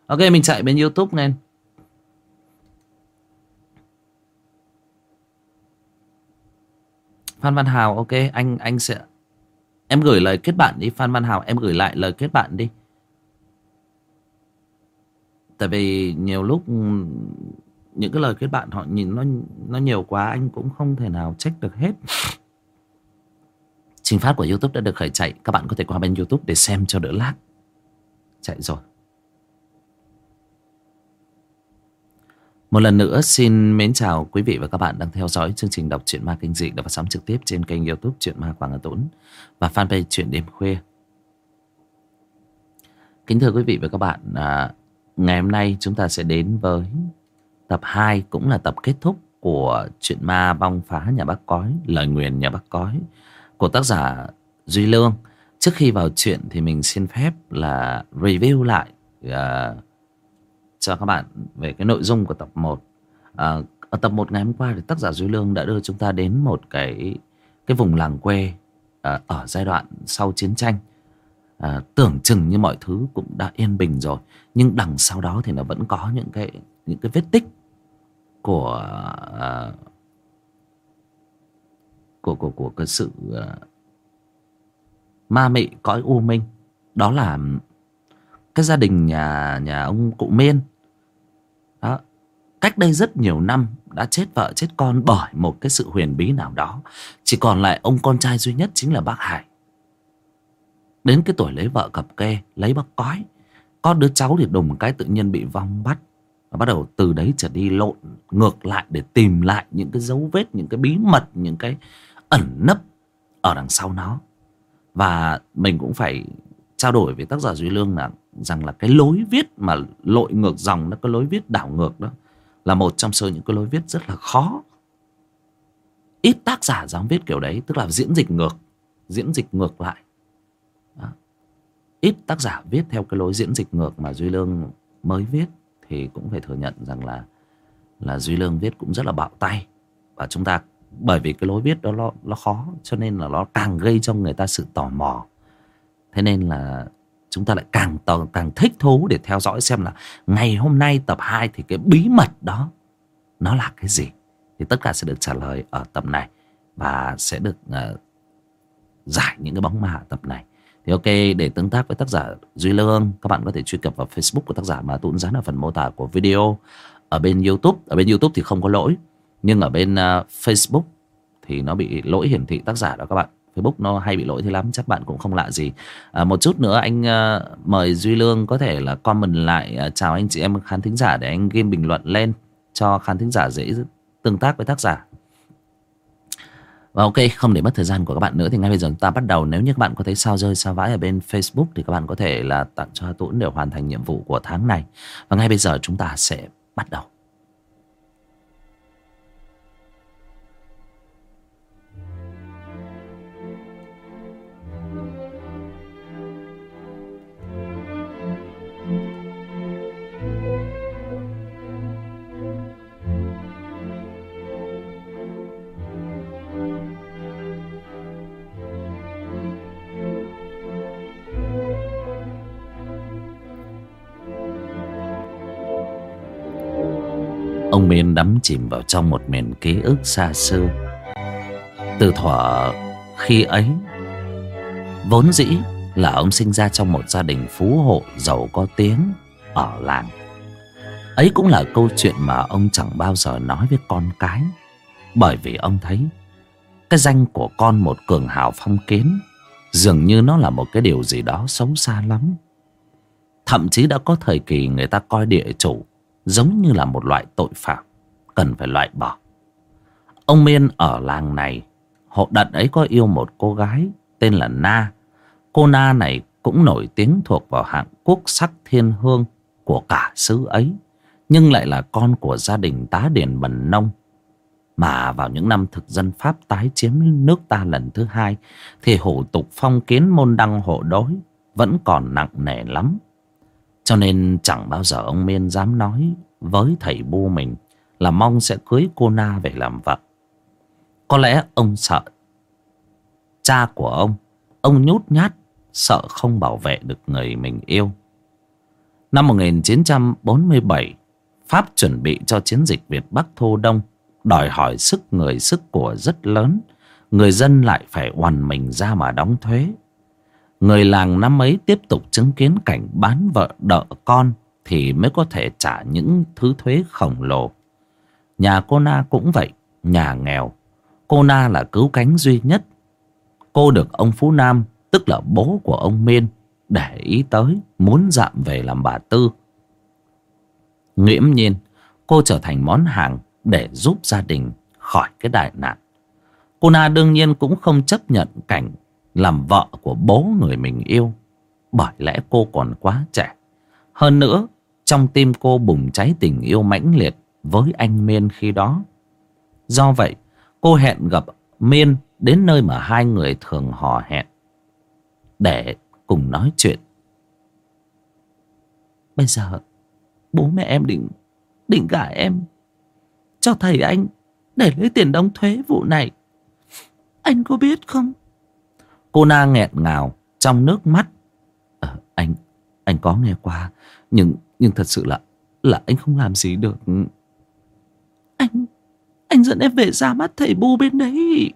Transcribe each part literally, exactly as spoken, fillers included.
Ok, mình chạy bên YouTube nghe. Phan Văn Hào, ok, anh anh sẽ em gửi lời kết bạn đi. Phan Văn Hào, em gửi lại lời kết bạn đi. Tại vì nhiều lúc những cái lời kết bạn họ nhìn nó nó nhiều quá, anh cũng không thể nào check được hết. Trình phát của YouTube đã được khởi chạy. Các bạn có thể qua bên YouTube để xem cho đỡ lag. Chạy rồi. Một lần nữa xin mến chào quý vị và các bạn đang theo dõi chương trình đọc truyện ma kinh dị được phát sóng trực tiếp trên kênh YouTube Truyện Ma Quảng Hà Tốn và fanpage Truyện Đêm Khuya. Kính thưa quý vị và các bạn, à, ngày hôm nay chúng ta sẽ đến với tập hai, cũng là tập kết thúc của truyện ma Vong Phá Nhà Bác Cói, Lời Nguyền Nhà Bác Cói của tác giả Duy Lương. Trước khi vào chuyện thì mình xin phép là review lại à, cho các bạn về cái nội dung của tập một. À, ở tập một ngày hôm qua thì tác giả Duy Lương đã đưa chúng ta đến một cái cái vùng làng quê à, ở giai đoạn sau chiến tranh. À, tưởng chừng như mọi thứ cũng đã yên bình rồi, nhưng đằng sau đó thì nó vẫn có những cái những cái vết tích của à, của của của cái sự à, ma mị cõi u minh. Đó là cái gia đình nhà nhà ông cụ Miên đó, cách đây rất nhiều năm đã chết vợ chết con bởi một cái sự huyền bí nào đó. Chỉ còn lại ông con trai duy nhất chính là bác Hải. Đến cái tuổi lấy vợ cặp kê, lấy bác Cói, có đứa cháu thì đùng cái tự nhiên bị vong bắt. Và bắt đầu từ đấy trở đi lộn ngược lại để tìm lại những cái dấu vết, những cái bí mật, những cái ẩn nấp ở đằng sau nó. Và mình cũng phải trao đổi với tác giả Duy Lương là rằng là cái lối viết mà lội ngược dòng, nó có lối viết đảo ngược đó, là một trong số những cái lối viết rất là khó. Ít tác giả dám viết kiểu đấy, tức là diễn dịch ngược, diễn dịch ngược lại đó. Ít tác giả viết theo cái lối diễn dịch ngược mà Duy Lương mới viết. Thì cũng phải thừa nhận rằng là là Duy Lương viết cũng rất là bạo tay. Và chúng ta, bởi vì cái lối viết đó nó, nó khó, cho nên là nó càng gây cho người ta sự tò mò. Thế nên là chúng ta lại càng càng thích thú để theo dõi xem là ngày hôm nay tập hai thì cái bí mật đó nó là cái gì. Thì tất cả sẽ được trả lời ở tập này, và sẽ được uh, giải những cái bóng ma ở tập này. Thì ok, để tương tác với tác giả Duy Lương, các bạn có thể truy cập vào Facebook của tác giả mà tôi cũng dán ở phần mô tả của video. Ở bên YouTube, ở bên YouTube thì không có lỗi, nhưng ở bên uh, Facebook thì nó bị lỗi hiển thị tác giả đó các bạn. Facebook nó hay bị lỗi thế lắm, chắc bạn cũng không lạ gì. À, một chút nữa anh uh, mời Duy Lương có thể là comment lại uh, chào anh chị em khán thính giả, để anh ghi bình luận lên cho khán thính giả dễ tương tác với tác giả. Và ok, không để mất thời gian của các bạn nữa thì ngay bây giờ chúng ta bắt đầu. Nếu như các bạn có thấy sao rơi sao vãi ở bên Facebook thì các bạn có thể là tặng cho Tuấn để hoàn thành nhiệm vụ của tháng này. Và ngay bây giờ chúng ta sẽ bắt đầu. Ông Miên đắm chìm vào trong một miền ký ức xa xưa. Từ thuở khi ấy, vốn dĩ là ông sinh ra trong một gia đình phú hộ giàu có tiếng ở làng. Ấy cũng là câu chuyện mà ông chẳng bao giờ nói với con cái, bởi vì ông thấy cái danh của con một cường hào phong kiến dường như nó là một cái điều gì đó xấu xa lắm. Thậm chí đã có thời kỳ người ta coi địa chủ giống như là một loại tội phạm cần phải loại bỏ. Ông Miên ở làng này, hộ đợt ấy có yêu một cô gái tên là Na. Cô Na này cũng nổi tiếng thuộc vào hạng quốc sắc thiên hương của cả xứ ấy, nhưng lại là con của gia đình tá điền bần nông. Mà vào những năm thực dân Pháp tái chiếm nước ta lần thứ hai thì hủ tục phong kiến môn đăng hộ đối vẫn còn nặng nề lắm. Cho nên chẳng bao giờ ông Miên dám nói với thầy bu mình là mong sẽ cưới cô Na về làm vợ. Có lẽ ông sợ cha của ông, ông nhút nhát, sợ không bảo vệ được người mình yêu. Năm một nghìn chín trăm bốn mươi bảy, Pháp chuẩn bị cho chiến dịch Việt Bắc Thu Đông, đòi hỏi sức người sức của rất lớn. Người dân lại phải oằn mình ra mà đóng thuế. Người làng năm ấy tiếp tục chứng kiến cảnh bán vợ đợ con thì mới có thể trả những thứ thuế khổng lồ. Nhà cô Na cũng vậy, nhà nghèo. Cô Na là cứu cánh duy nhất. Cô được ông Phú Nam, tức là bố của ông Miên, để ý tới, muốn dạm về làm bà Tư. Nghiễm nhiên cô trở thành món hàng để giúp gia đình khỏi cái đại nạn. Cô Na đương nhiên cũng không chấp nhận cảnh làm vợ của bố người mình yêu, bởi lẽ cô còn quá trẻ. Hơn nữa, trong tim cô bùng cháy tình yêu mãnh liệt với anh Miên khi đó. Do vậy, cô hẹn gặp Miên đến nơi mà hai người thường hò hẹn để cùng nói chuyện. Bây giờ bố mẹ em định định gả em cho thầy anh để lấy tiền đóng thuế vụ này. Anh có biết không? Cô Na nghẹn ngào trong nước mắt. Ờ, anh anh có nghe qua, nhưng nhưng thật sự là là anh không làm gì được. Anh anh dẫn em về ra mắt thầy Bu bên đấy.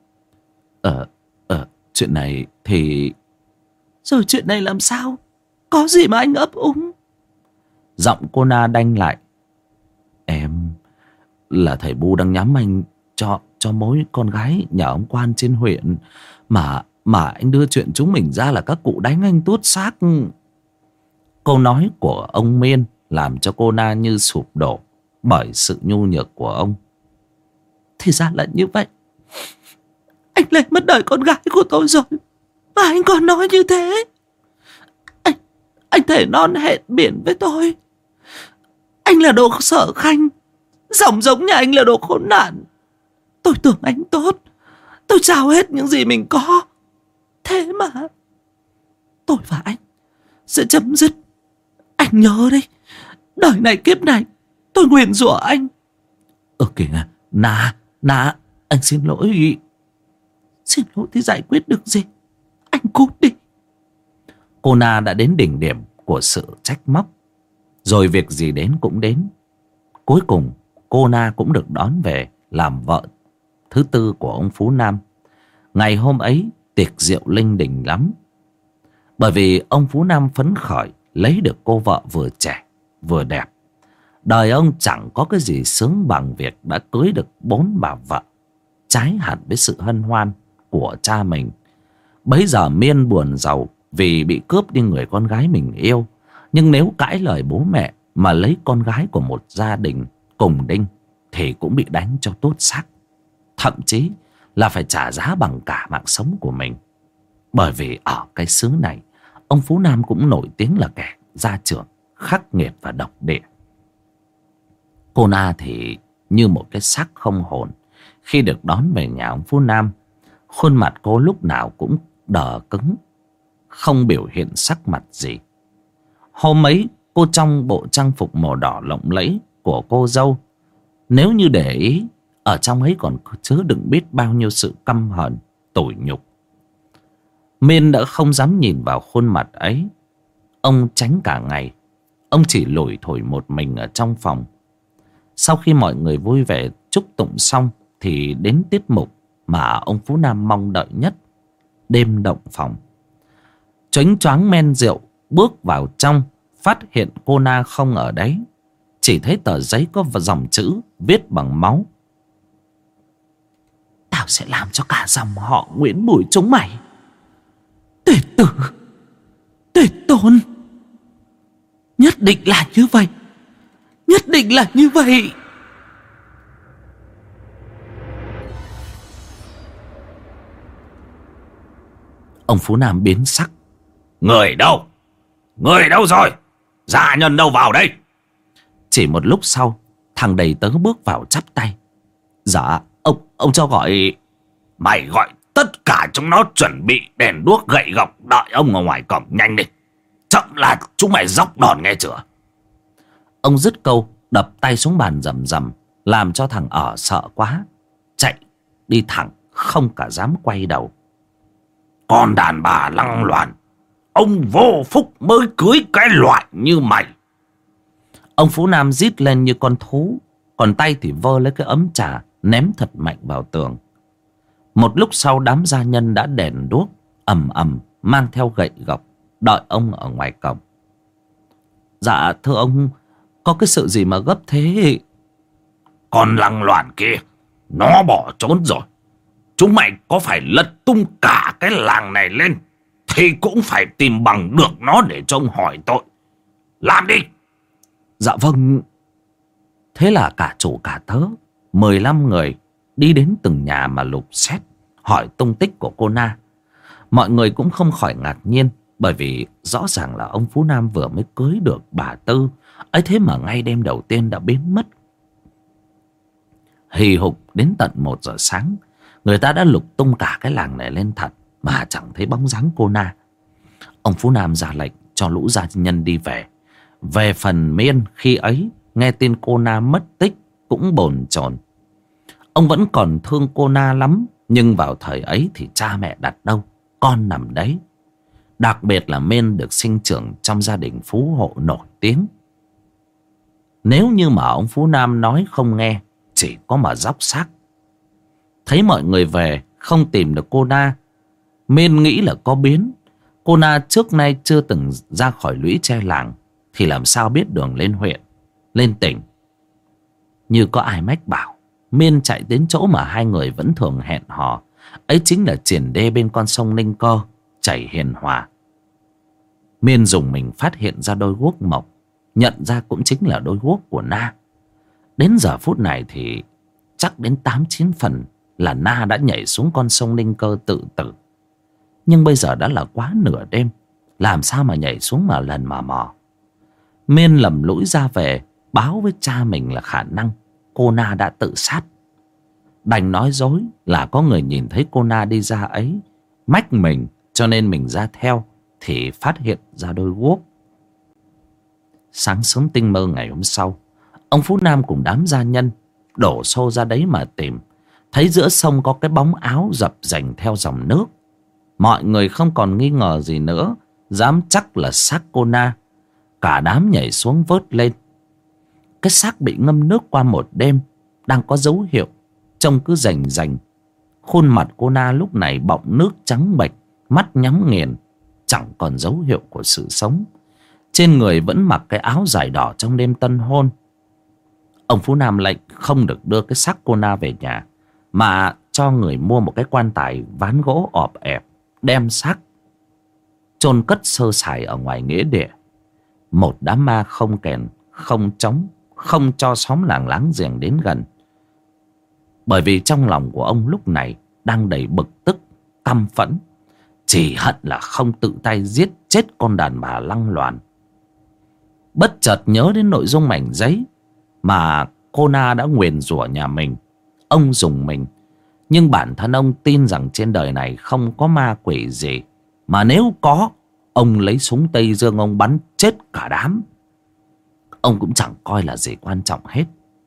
Ờ ờ chuyện này thì rồi chuyện này làm sao? Có gì mà anh ấp úng? Giọng cô Na đanh lại. Em là thầy Bu đang nhắm anh cho cho mối con gái nhà ông quan trên huyện, mà mà anh đưa chuyện chúng mình ra là các cụ đánh anh tuốt xác. Câu nói của ông Miên làm cho cô Na như sụp đổ bởi sự nhu nhược của ông. Thì ra là như vậy. Anh lấy mất đời con gái của tôi rồi mà anh còn nói như thế. Anh Anh thề non hẹn biển với tôi. Anh là đồ Sở Khanh, dòng giống nhà anh là đồ khốn nạn. Tôi tưởng anh tốt, tôi trao hết những gì mình có. Thế mà tôi và anh sẽ chấm dứt. Anh nhớ đấy, đời này kiếp này tôi nguyền rủa anh. Ờ kìa, Na, Na, anh xin lỗi. Xin lỗi thì giải quyết được gì? Anh cút đi. Cô Na đã đến đỉnh điểm của sự trách móc. Rồi việc gì đến cũng đến. Cuối cùng cô Na cũng được đón về làm vợ thứ tư của ông Phú Nam. Ngày hôm ấy tiệc rượu linh đình lắm. Bởi vì ông Phú Nam phấn khởi lấy được cô vợ vừa trẻ vừa đẹp. Đời ông chẳng có cái gì sướng bằng việc đã cưới được bốn bà vợ, trái hẳn với sự hân hoan của cha mình. Bấy giờ Miên buồn rầu vì bị cướp đi người con gái mình yêu. Nhưng nếu cãi lời bố mẹ mà lấy con gái của một gia đình cùng đinh thì cũng bị đánh cho tốt xác. Thậm chí là phải trả giá bằng cả mạng sống của mình. Bởi vì ở cái xứ này, ông Phú Nam cũng nổi tiếng là kẻ gia trưởng khắc nghiệt và độc địa. Cô Na thì như một cái xác không hồn. Khi được đón về nhà ông Phú Nam, khuôn mặt cô lúc nào cũng đờ cứng, không biểu hiện sắc mặt gì. Hôm ấy cô trong bộ trang phục màu đỏ lộng lẫy của cô dâu. Nếu như để ý, ở trong ấy còn chứa đựng biết bao nhiêu sự căm hận, tủi nhục. Miên đã không dám nhìn vào khuôn mặt ấy. Ông tránh cả ngày. Ông chỉ lủi thổi một mình ở trong phòng. Sau khi mọi người vui vẻ chúc tụng xong thì đến tiết mục mà ông Phú Nam mong đợi nhất, đêm động phòng. Choáng choáng men rượu bước vào trong, phát hiện cô Na không ở đấy. Chỉ thấy tờ giấy có dòng chữ viết bằng máu. Tao sẽ làm cho cả dòng họ Nguyễn Bùi chúng mày tuyệt tử, tuyệt tôn. Nhất định là như vậy, nhất định là như vậy. Ông Phú Nam biến sắc. Người đâu? Người đâu rồi? Gia nhân đâu vào đây? Chỉ một lúc sau, thằng đầy tớ bước vào chắp tay. Dạ, ông ông cho gọi. Mày gọi tất cả chúng nó chuẩn bị đèn đuốc gậy gộc đợi ông ở ngoài cổng nhanh đi. Chậm là chúng mày dốc đòn nghe chưa? Ông dứt câu đập tay xuống bàn rầm rầm, làm cho thằng ở sợ quá, chạy đi thẳng không cả dám quay đầu. Con đàn bà lăng loàn, ông vô phúc mới cưới cái loại như mày. Ông Phú Nam rít lên như con thú, còn tay thì vơ lấy cái ấm trà ném thật mạnh vào tường. Một lúc sau đám gia nhân đã đèn đuốc ầm ầm mang theo gậy gộc đợi ông ở ngoài cổng. Dạ thưa ông, có cái sự gì mà gấp thế? Con lăng loàn kia nó bỏ trốn rồi. Chúng mày có phải lật tung cả cái làng này lên thì cũng phải tìm bằng được nó để cho ông hỏi tội. Làm đi. Dạ vâng. Thế là cả chủ cả tớ mười lăm người đi đến từng nhà mà lục xét, hỏi tung tích của cô Na. Mọi người cũng không khỏi ngạc nhiên, bởi vì rõ ràng là ông Phú Nam vừa mới cưới được bà Tư ấy, thế mà ngay đêm đầu tiên đã biến mất. Hì hục đến tận một giờ sáng, người ta đã lục tung cả cái làng này lên thật mà chẳng thấy bóng dáng cô Na. Ông Phú Nam ra lệnh cho lũ gia nhân đi về. Về phần Miên, khi ấy nghe tin cô Na mất tích cũng bồn chồn. Ông vẫn còn thương cô Na lắm, nhưng vào thời ấy thì cha mẹ đặt đâu con nằm đấy. Đặc biệt là Miên được sinh trưởng trong gia đình phú hộ nổi tiếng. Nếu như mà ông Phú Nam nói không nghe, chỉ có mà dóc xác. Thấy mọi người về không tìm được cô Na, Miên nghĩ là có biến. Cô Na trước nay chưa từng ra khỏi lũy tre làng thì làm sao biết đường lên huyện, lên tỉnh. Như có ai mách bảo, Miên chạy đến chỗ mà hai người vẫn thường hẹn hò, ấy chính là triển đê bên con sông Ninh Cơ chảy hiền hòa. Miên dùng mình phát hiện ra đôi guốc mộc, nhận ra cũng chính là đôi guốc của Na. Đến giờ phút này thì chắc đến tám chín phần là Na đã nhảy xuống con sông Ninh Cơ tự tử. Nhưng bây giờ đã là quá nửa đêm, làm sao mà nhảy xuống mà lần mà mò. Miên lầm lũi ra về báo với cha mình là khả năng cô Na đã tự sát. Đành nói dối là có người nhìn thấy cô Na đi ra ấy, mách mình, cho nên mình ra theo thì phát hiện ra đôi guốc. Sáng sớm tinh mơ ngày hôm sau, ông Phú Nam cùng đám gia nhân đổ xô ra đấy mà tìm. Thấy giữa sông có cái bóng áo dập dềnh theo dòng nước. Mọi người không còn nghi ngờ gì nữa, dám chắc là xác cô Na. Cả đám nhảy xuống vớt lên. Cái xác bị ngâm nước qua một đêm đang có dấu hiệu trông cứ rành rành. Khuôn mặt cô Na lúc này bọng nước trắng bệch, mắt nhắm nghiền, chẳng còn dấu hiệu của sự sống. Trên người vẫn mặc cái áo dài đỏ trong đêm tân hôn. Ông Phú Nam lệnh không được đưa cái xác cô Na về nhà, mà cho người mua một cái quan tài ván gỗ ọp ẹp, đem xác chôn cất sơ sài ở ngoài nghĩa địa. Một đám ma không kèn, không trống, không cho xóm làng láng giềng đến gần. Bởi vì trong lòng của ông lúc này đang đầy bực tức, căm phẫn, chỉ hận là không tự tay giết chết con đàn bà lăng loàn. Bất chợt nhớ đến nội dung mảnh giấy mà cô Na đã nguyền rủa nhà mình, ông dùng mình. Nhưng bản thân ông tin rằng trên đời này không có ma quỷ gì, mà nếu có, ông lấy súng Tây Dương ông bắn chết cả đám. Ông cũng chẳng coi là gì quan trọng hết.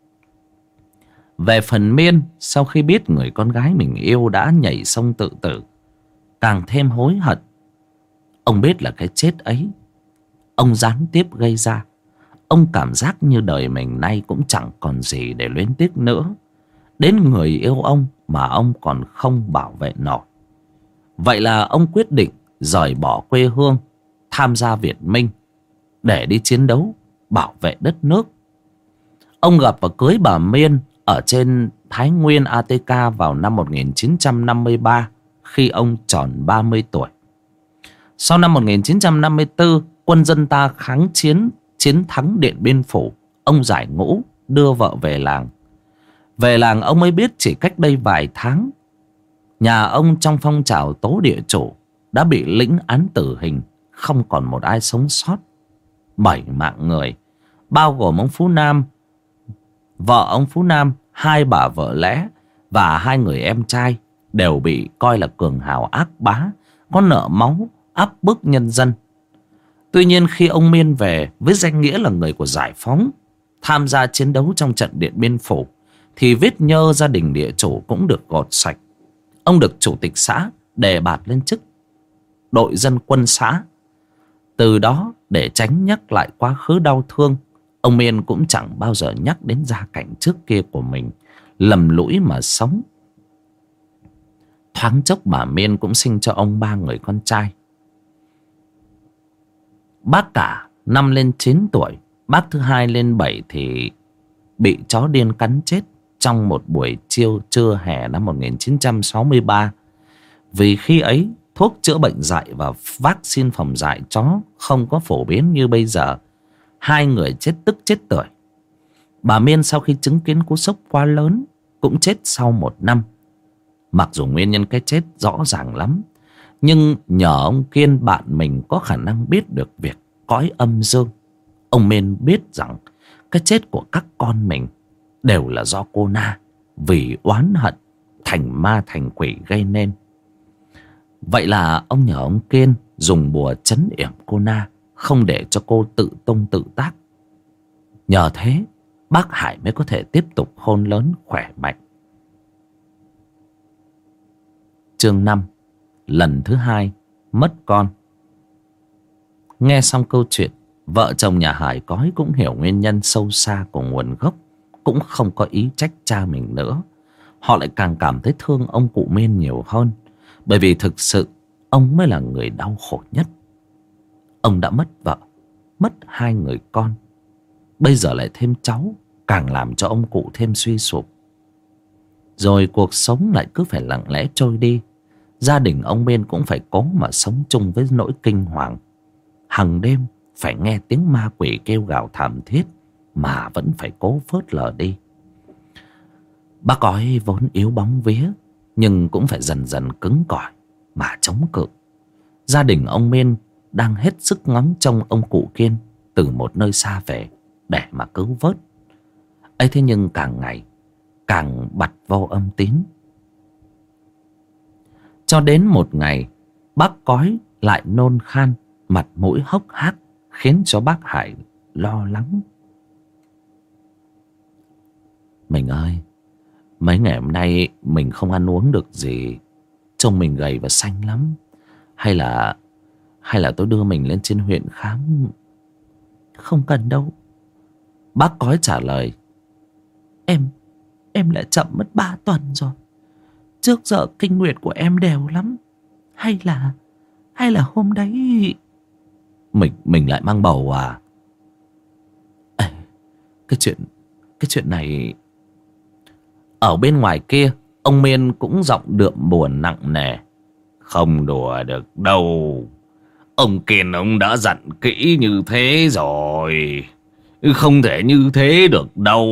Về phần Miên, sau khi biết người con gái mình yêu đã nhảy sông tự tử, càng thêm hối hận. Ông biết là cái chết ấy ông gián tiếp gây ra. Ông cảm giác như đời mình nay cũng chẳng còn gì để luyến tiếc nữa. Đến người yêu ông mà ông còn không bảo vệ nổi. Vậy là ông quyết định rời bỏ quê hương, tham gia Việt Minh để đi chiến đấu bảo vệ đất nước. Ông gặp và cưới bà Miên ở trên Thái Nguyên a tê ca vào năm một nghìn chín trăm năm mươi ba, khi ông tròn ba mươi tuổi. Sau năm một nghìn chín trăm năm mươi tư, quân dân ta kháng chiến, chiến thắng Điện Biên Phủ. Ông giải ngũ, đưa vợ về làng. Về làng ông mới biết chỉ cách đây vài tháng, nhà ông trong phong trào tố địa chủ đã bị lĩnh án tử hình, không còn một ai sống sót. Bảy mạng người, bao gồm ông Phú Nam, vợ ông Phú Nam, hai bà vợ lẽ và hai người em trai, đều bị coi là cường hào ác bá, có nợ máu, áp bức nhân dân. Tuy nhiên khi ông Miên về với danh nghĩa là người của giải phóng, tham gia chiến đấu trong trận Điện Biên Phủ, thì vết nhơ gia đình địa chủ cũng được gọt sạch. Ông được chủ tịch xã đề bạt lên chức đội dân quân xã. Từ đó để tránh nhắc lại quá khứ đau thương, Ông Miên cũng chẳng bao giờ nhắc đến gia cảnh trước kia của mình, lầm lũi mà sống. Thoáng chốc bà Miên cũng sinh cho ông ba người con trai. Bác cả năm lên chín tuổi, bác thứ hai lên bảy thì bị chó điên cắn chết trong một buổi chiều trưa hè năm một nghìn chín trăm sáu mươi ba. Vì khi ấy thuốc chữa bệnh dại và vaccine phòng dại chó không có phổ biến như bây giờ. Hai người chết tức chết tưởi. Bà Miên sau khi chứng kiến cú sốc quá lớn cũng chết sau một năm. Mặc dù nguyên nhân cái chết rõ ràng lắm, nhưng nhờ ông Kiên bạn mình có khả năng biết được việc cõi âm dương, ông Miên biết rằng cái chết của các con mình đều là do cô Na vì oán hận thành ma thành quỷ gây nên. Vậy là ông nhờ ông Kiên dùng bùa trấn yểm cô Na, không để cho cô tự tung tự tác. Nhờ thế bác Hải mới có thể tiếp tục khôn lớn khỏe mạnh. Chương năm. Lần thứ hai mất con. Nghe xong câu chuyện, vợ chồng nhà Hải Cói cũng hiểu nguyên nhân sâu xa của nguồn gốc, cũng không có ý trách cha mình nữa. Họ lại càng cảm thấy thương ông cụ Miên nhiều hơn, bởi vì thực sự ông mới là người đau khổ nhất. Ông đã mất vợ, mất hai người con, bây giờ lại thêm cháu, càng làm cho ông cụ thêm suy sụp. Rồi cuộc sống lại cứ phải lặng lẽ trôi đi. Gia đình ông Miên cũng phải cố mà sống chung với nỗi kinh hoàng. Hằng đêm phải nghe tiếng ma quỷ kêu gào thảm thiết mà vẫn phải cố phớt lờ đi. Bác Cói vốn yếu bóng vía, nhưng cũng phải dần dần cứng cỏi mà chống cự. Gia đình ông Miên đang hết sức ngóng trông ông cụ Kiên từ một nơi xa về để mà cứu vớt. ấy thế nhưng càng ngày càng bặt vô âm tín. Cho đến một ngày, bác Cói lại nôn khan, mặt mũi hốc hác, khiến cho bác Hải lo lắng. Mình ơi, mấy ngày hôm nay mình không ăn uống được gì, trông mình gầy và xanh lắm. Hay là Hay là tôi đưa mình lên trên huyện khám? Không cần đâu, bác Cói trả lời. Em Em đã chậm mất ba tuần rồi. Trước giờ kinh nguyệt của em đều lắm. Hay là Hay là hôm đấy Mình Mình lại mang bầu à? Ê, Cái chuyện Cái chuyện này. Ở bên ngoài kia, ông Miên cũng giọng đượm buồn nặng nề. Không đùa được đâu. Ông Kiên ông đã dặn kỹ như thế rồi. Không thể như thế được đâu.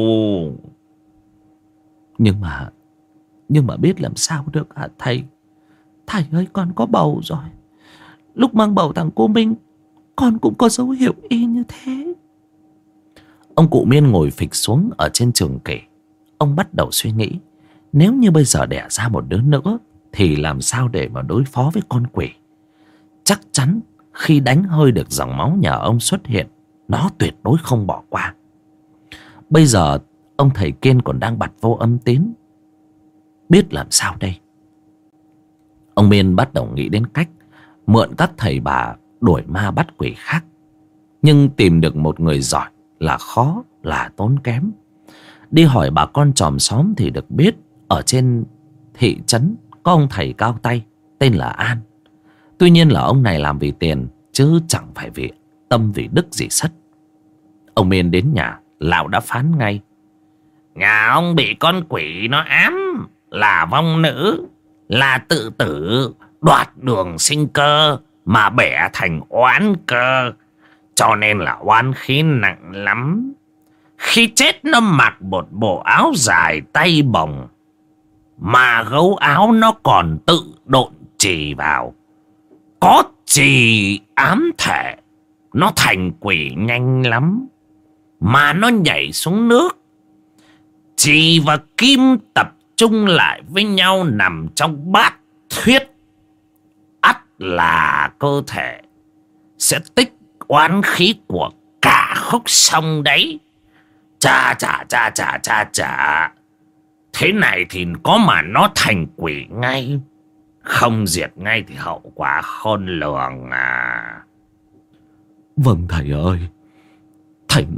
Nhưng mà Nhưng mà biết làm sao được hả thầy? Thầy ơi, con có bầu rồi. Lúc mang bầu thằng cô Minh, con cũng có dấu hiệu y như thế. Ông cụ Miên ngồi phịch xuống ở trên trường kỷ. Ông bắt đầu suy nghĩ, nếu như bây giờ đẻ ra một đứa nữa thì làm sao để mà đối phó với con quỷ. Chắc chắn khi đánh hơi được dòng máu nhà ông xuất hiện, nó tuyệt đối không bỏ qua. Bây giờ ông thầy Kiên còn đang bặt vô âm tín, biết làm sao đây? Ông Miên bắt đầu nghĩ đến cách mượn các thầy bà đuổi ma bắt quỷ khác. Nhưng tìm được một người giỏi là khó, là tốn kém. Đi hỏi bà con chòm xóm thì được biết ở trên thị trấn có ông thầy cao tay tên là An. Tuy nhiên là ông này làm vì tiền, chứ chẳng phải vì tâm vì đức gì sất. Ông Miên đến nhà, lão đã phán ngay. Nhà ông bị con quỷ nó ám, là vong nữ, là tự tử, đoạt đường sinh cơ mà bẻ thành oán cơ. Cho nên là oán khí nặng lắm. Khi chết nó mặc một bộ áo dài tay bồng, mà gấu áo nó còn tự độn chì vào. Có chì ám thể, nó thành quỷ nhanh lắm. Mà nó nhảy xuống nước, chì và kim tập trung lại với nhau nằm trong bát thuyết, ắt là cơ thể sẽ tích oán khí của cả khúc sông đấy. Chà chà chà chà chà chà. Thế này thì có mà nó thành quỷ ngay. Không diệt ngay thì hậu quả khôn lường à. Vâng thầy ơi, thầy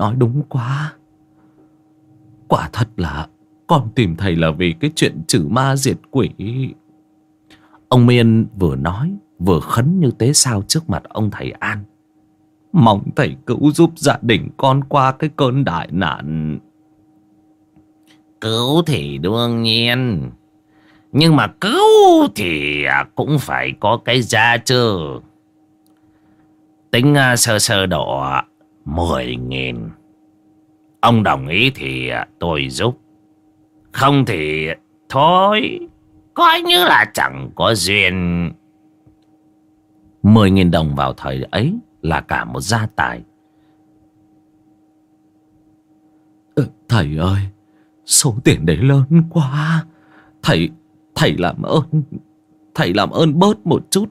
nói đúng quá. Quả thật là con tìm thầy là vì cái chuyện trừ ma diệt quỷ. Ông Miên vừa nói vừa khấn như tế sao trước mặt ông thầy An. Mong thầy cứu giúp gia đình con qua cái cơn đại nạn. Cứu thì đương nhiên, nhưng mà cứu thì cũng phải có cái giá chứ. Tính sơ sơ độ mười nghìn. Ông đồng ý thì tôi giúp, không thì thôi, coi như là chẳng có duyên. Mười nghìn đồng vào thời ấy là cả một gia tài. Ừ, thầy ơi, số tiền đấy lớn quá. Thầy, thầy làm ơn, thầy làm ơn bớt một chút.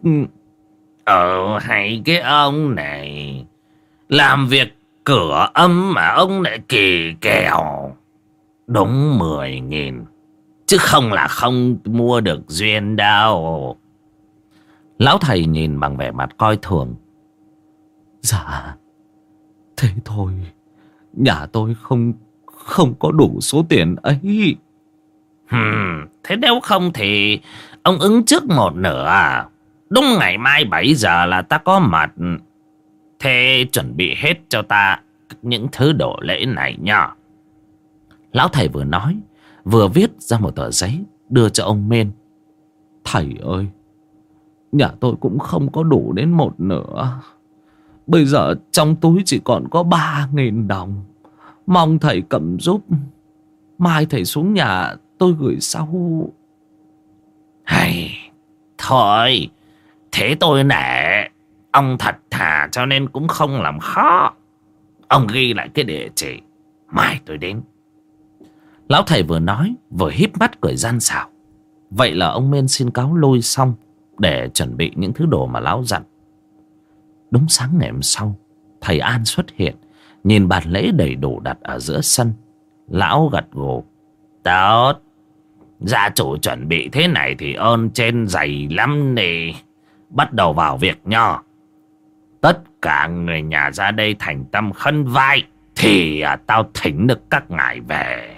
Ờ, hay cái ông này, làm việc cửa âm mà ông lại kỳ kèo. Đúng mười nghìn, chứ không là không mua được duyên đâu. Lão thầy nhìn bằng vẻ mặt coi thường. Dạ, thế thôi, nhà tôi không không có đủ số tiền ấy. Hmm, thế nếu không thì ông ứng trước một nửa à? Đúng ngày mai bảy giờ là ta có mặt. Thế chuẩn bị hết cho ta những thứ đồ lễ này nhá. Lão thầy vừa nói vừa viết ra một tờ giấy đưa cho ông Mên. Thầy ơi, nhà tôi cũng không có đủ đến một nửa. Bây giờ trong túi chỉ còn có ba nghìn đồng. Mong thầy cầm giúp. Mai thầy xuống nhà tôi gửi sau. Hay, thôi, thế tôi nể ông thật thà cho nên cũng không làm khó. Ông ghi lại cái địa chỉ, mai tôi đến. Lão thầy vừa nói vừa híp mắt cười gian xảo. Vậy là ông Mên xin cáo lui xong để chuẩn bị những thứ đồ mà lão dặn. Đúng sáng ngày hôm sau, thầy An xuất hiện, nhìn bàn lễ đầy đủ đặt ở giữa sân. Lão gật gù. Tốt, gia chủ chuẩn bị thế này thì ơn trên dày lắm nè. Bắt đầu vào việc nho. Tất cả người nhà ra đây thành tâm khấn vai thì à, tao thỉnh được các ngài về.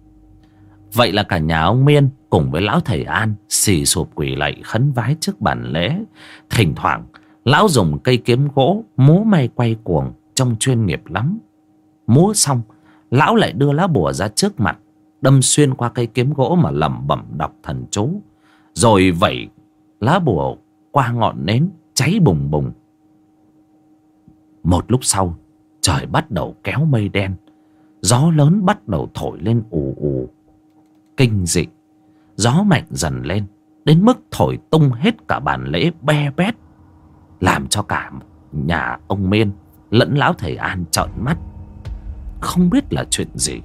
Vậy là cả nhà ông Miên cùng với lão thầy An xì sụp quỳ lạy khấn vái trước bàn lễ. Thỉnh thoảng lão dùng cây kiếm gỗ múa may quay cuồng, trông chuyên nghiệp lắm. Múa xong, lão lại đưa lá bùa ra trước mặt, đâm xuyên qua cây kiếm gỗ mà lẩm bẩm đọc thần chú, rồi vẩy lá bùa qua ngọn nến cháy bùng bùng. Một lúc sau, trời bắt đầu kéo mây đen, gió lớn bắt đầu thổi lên ù ù. Kinh dị, gió mạnh dần lên đến mức thổi tung hết cả bàn lễ be bét, làm cho cả nhà ông Miên lẫn lão thầy An trợn mắt, không biết là chuyện gì.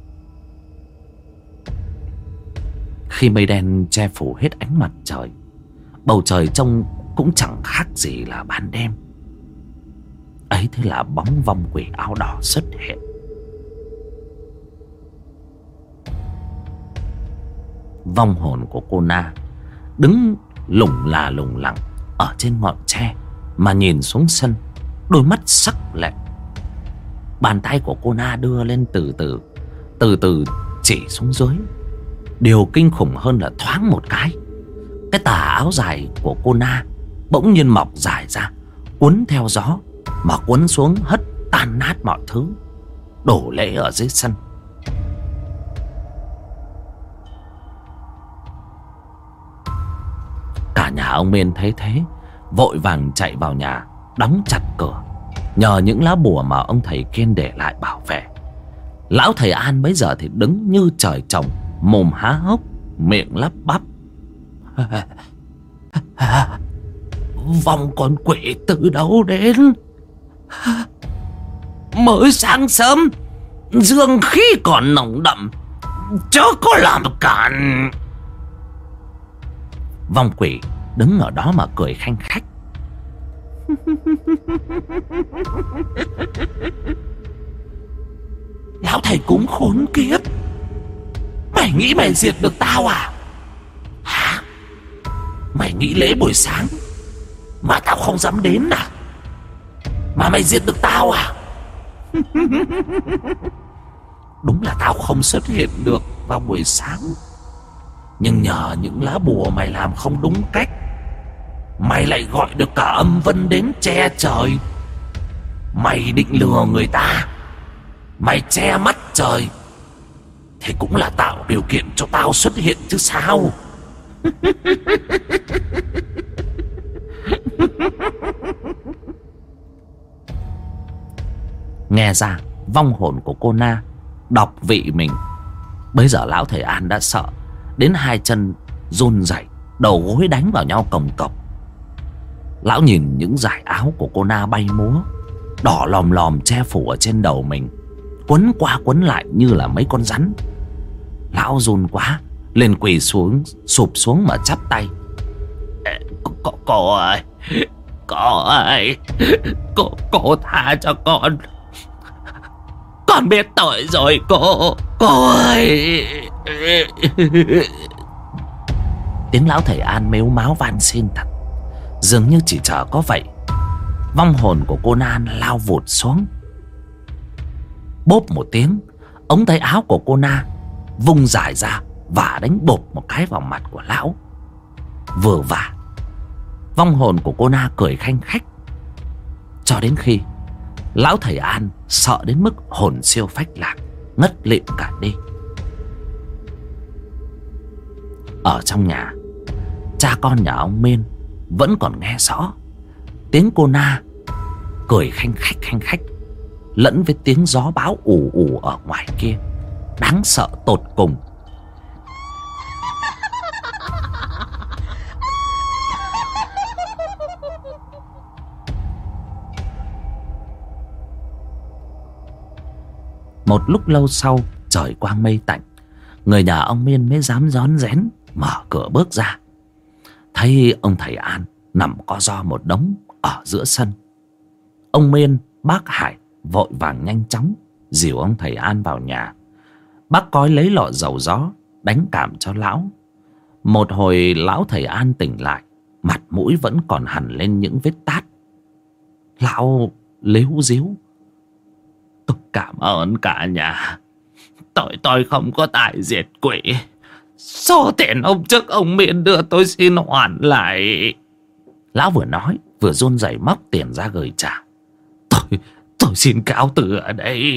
Khi mây đen che phủ hết ánh mặt trời, bầu trời trông cũng chẳng khác gì là ban đêm. Ấy thế là bóng vong quỷ áo đỏ xuất hiện. Vong hồn của cô Na đứng lủng là lủng lẳng ở trên ngọn tre mà nhìn xuống sân, đôi mắt sắc lạnh. Bàn tay của cô Na đưa lên từ từ, từ từ chỉ xuống dưới. Điều kinh khủng hơn là thoáng một cái, cái tà áo dài của cô Na bỗng nhiên mọc dài ra, cuốn theo gió mà cuốn xuống hất tan nát mọi thứ, đổ lễ ở dưới sân. Cả nhà ông Miên thấy thế, vội vàng chạy vào nhà, đóng chặt cửa, nhờ những lá bùa mà ông thầy Kiên để lại bảo vệ. Lão thầy An bấy giờ thì đứng như trời trồng, mồm há hốc, miệng lắp bắp. Vòng con quỷ từ đâu đến? Mới sáng sớm, dương khí còn nồng đậm, chớ có làm cản. Vong quỷ đứng ở đó mà cười khanh khách. Lão thầy cúng khốn kiếp, mày nghĩ mày diệt được tao à? Hả? Mày nghĩ lễ buổi sáng mà tao không dám đến à? Mà mày diệt được tao à? Đúng là tao không xuất hiện được vào buổi sáng, nhưng nhờ những lá bùa mày làm không đúng cách, mày lại gọi được cả âm vân đến che trời. Mày định lừa người ta, mày che mắt trời, thì cũng là tạo điều kiện cho tao xuất hiện chứ sao. Nghe ra vong hồn của cô Na đọc vị mình. Bây giờ lão thầy An đã sợ đến hai chân run rẩy, đầu gối đánh vào nhau cồng cộc. Lão nhìn những dải áo của cô Na bay múa, đỏ lòm lòm che phủ ở trên đầu mình, quấn qua quấn lại như là mấy con rắn. Lão run quá, lên quỳ xuống, sụp xuống mà chắp tay. Cô, cô ơi, cô ơi, cô, cô tha cho con. Con biết tội rồi cô, cô ơi. Tiếng lão thầy An mếu máo van xin thật, dường như chỉ chờ có vậy. Vong hồn của cô Na lao vụt xuống. Bốp một tiếng, ống tay áo của cô Na vung dài ra và đánh bộp một cái vào mặt của lão. Vừa vả, vong hồn của cô Na cười khanh khách, cho đến khi lão thầy An sợ đến mức hồn siêu phách lạc, ngất lịm cả đi. Ở trong nhà, cha con nhà ông Miên vẫn còn nghe rõ tiếng cô Na cười khanh khách khanh khách lẫn với tiếng gió bão ù ù ở ngoài kia, đáng sợ tột cùng. Một lúc lâu sau, trời quang mây tạnh, người nhà ông Miên mới dám rón rén mở cửa bước ra. Thấy ông thầy An nằm co ro một đống ở giữa sân. Ông Miên, bác Hải vội vàng nhanh chóng dìu ông thầy An vào nhà. Bác Cói lấy lọ dầu gió đánh cảm cho lão. Một hồi lão thầy An tỉnh lại, mặt mũi vẫn còn hằn lên những vết tát. Lão líu díu: Tôi cảm ơn cả nhà. Tôi tôi không có tài diệt quỷ. Số tiền hôm trước ông Miên đưa tôi xin hoàn lại. Lão vừa nói vừa run rẩy móc tiền ra gửi trả. Tôi tôi xin cáo từ ở đây.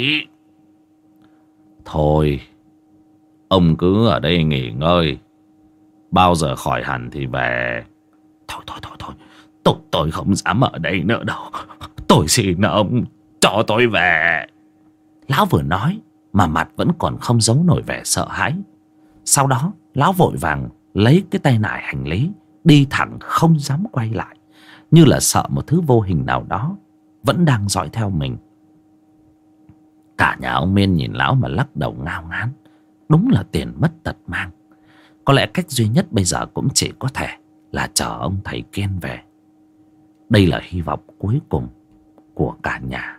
Thôi, ông cứ ở đây nghỉ ngơi, bao giờ khỏi hẳn thì về. Thôi thôi thôi thôi, tôi tôi không dám ở đây nữa đâu. Tôi xin ông cho tôi về. Lão vừa nói mà mặt vẫn còn không giấu nổi vẻ sợ hãi. Sau đó lão vội vàng lấy cái tay nải hành lý, đi thẳng không dám quay lại, như là sợ một thứ vô hình nào đó vẫn đang dõi theo mình. Cả nhà ông Miên nhìn lão mà lắc đầu ngao ngán. Đúng là tiền mất tật mang. Có lẽ cách duy nhất bây giờ cũng chỉ có thể là chờ ông thầy Kiên về. Đây là hy vọng cuối cùng của cả nhà.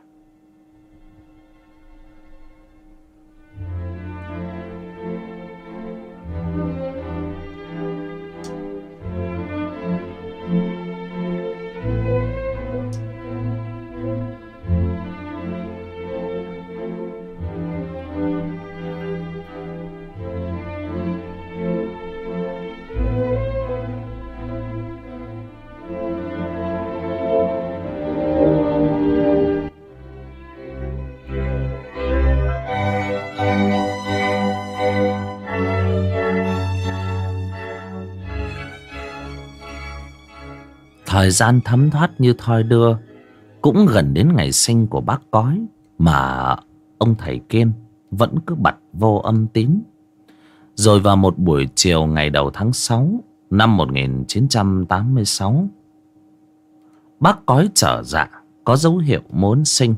Thời gian thấm thoát như thoi đưa. Cũng gần đến ngày sinh của bác Cói mà ông thầy Kiên vẫn cứ bật vô âm tín. Rồi vào một buổi chiều ngày đầu tháng sáu năm một nghìn chín trăm tám mươi sáu, bác Cói trở dạ, có dấu hiệu muốn sinh.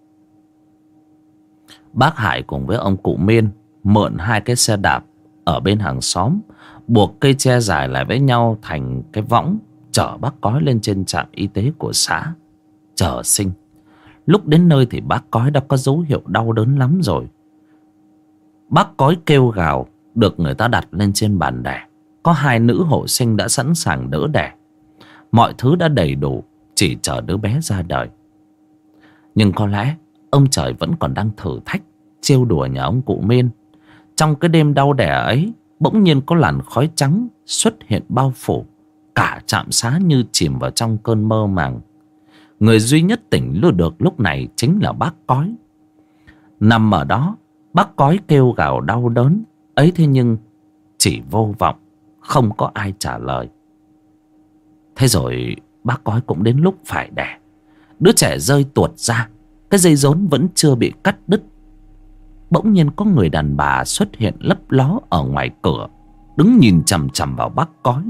Bác Hải cùng với ông cụ Miên mượn hai cái xe đạp ở bên hàng xóm, buộc cây tre dài lại với nhau thành cái võng, chở bác Cói lên trên trạm y tế của xã chờ sinh. Lúc đến nơi thì bác Cói đã có dấu hiệu đau đớn lắm rồi. Bác Cói kêu gào được người ta đặt lên trên bàn đẻ. Có hai nữ hộ sinh đã sẵn sàng đỡ đẻ. Mọi thứ đã đầy đủ, chỉ chờ đứa bé ra đời. Nhưng có lẽ ông trời vẫn còn đang thử thách, trêu đùa nhà ông cụ Miên. Trong cái đêm đau đẻ ấy, bỗng nhiên có làn khói trắng xuất hiện bao phủ cả trạm xá như chìm vào trong cơn mơ màng. Người duy nhất tỉnh lừa được lúc này chính là bác Cói. Nằm ở đó, bác Cói kêu gào đau đớn ấy, thế nhưng chỉ vô vọng, không có ai trả lời. Thế rồi bác Cói cũng đến lúc phải đẻ. Đứa trẻ rơi tuột ra, cái dây rốn vẫn chưa bị cắt đứt. Bỗng nhiên có người đàn bà xuất hiện lấp ló ở ngoài cửa, đứng nhìn chằm chằm vào bác Cói.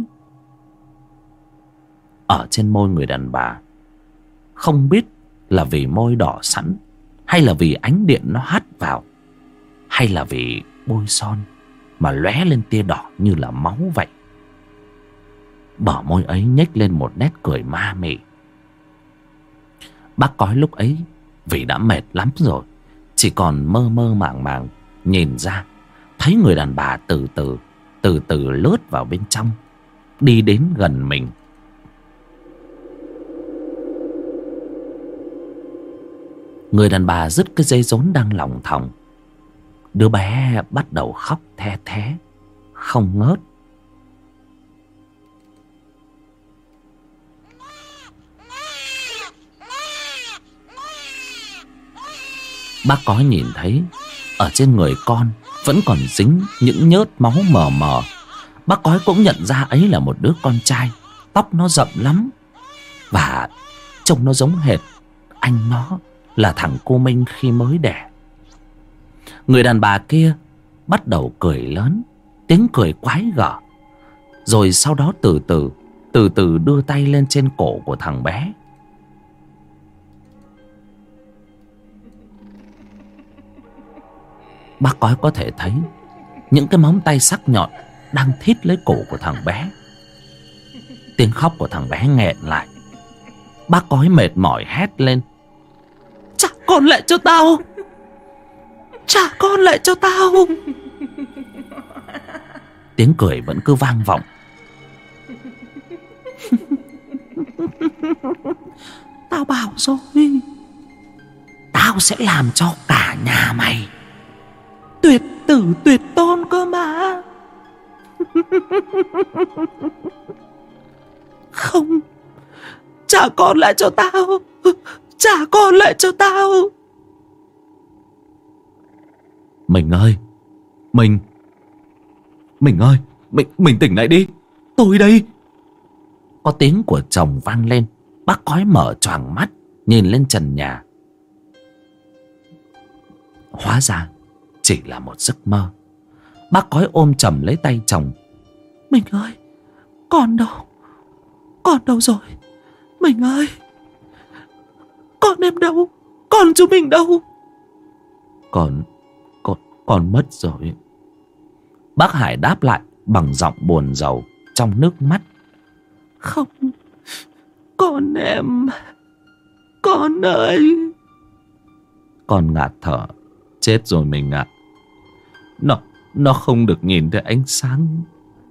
Ở trên môi người đàn bà, không biết là vì môi đỏ sẵn, hay là vì ánh điện nó hắt vào, hay là vì bôi son mà lóe lên tia đỏ như là máu vậy. Bờ môi ấy nhếch lên một nét cười ma mị. Bác Cói lúc ấy vì đã mệt lắm rồi, chỉ còn mơ mơ màng màng nhìn ra, thấy người đàn bà từ từ từ từ lướt vào bên trong, đi đến gần mình. Người đàn bà dứt cái dây rốn đang lòng thòng. Đứa bé bắt đầu khóc the thé không ngớt. Bác Cói nhìn thấy ở trên người con vẫn còn dính những nhớt máu mờ mờ. Bác Cói cũng nhận ra ấy là một đứa con trai. Tóc nó rậm lắm, và trông nó giống hệt anh nó là thằng cô Minh khi mới đẻ. Người đàn bà kia bắt đầu cười lớn, tiếng cười quái gở. Rồi sau đó từ từ Từ từ đưa tay lên trên cổ của thằng bé. Bác Cói có thể thấy những cái móng tay sắc nhọn đang thít lấy cổ của thằng bé. Tiếng khóc của thằng bé nghẹn lại. Bác Cói mệt mỏi hét lên: "Trả con lại cho tao! Trả con lại cho tao!" Tiếng cười vẫn cứ vang vọng. "Tao bảo rồi, tao sẽ làm cho cả nhà mày tuyệt tử tuyệt tôn cơ mà. Không, trả con lại cho tao, trả con lại cho tao." "Mình ơi, mình Mình ơi, Mình mình tỉnh lại đi, tôi đây." Có tiếng của chồng vang lên. Bác Cói mở choàng mắt nhìn lên trần nhà. Hóa ra chỉ là một giấc mơ. Bác Cói ôm chầm lấy tay chồng. "Mình ơi, con đâu? Con đâu rồi? Mình ơi, con em đâu? Con chú mình đâu?" Con, con, con mất rồi." Bác Hải đáp lại bằng giọng buồn rầu trong nước mắt. "Không, con em, con ơi." Con ngạt thở. "Chết rồi mình ạ. Nó, nó không được nhìn thấy ánh sáng.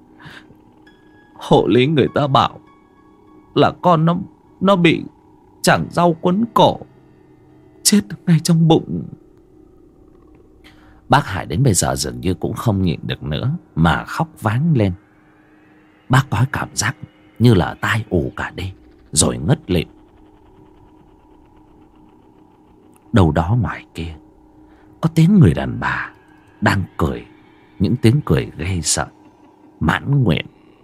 Hộ lý người ta bảo là con nó, nó bị chảng rau quấn cổ, chết ngay trong bụng." Bác Hải đến bây giờ dường như cũng không nhịn được nữa mà khóc váng lên. Bác Cói cảm giác như là tai ù cả đi, rồi ngất lịm. Đâu đó ngoài kia có tiếng người đàn bà đang cười, những tiếng cười ghê sợ, mãn nguyện.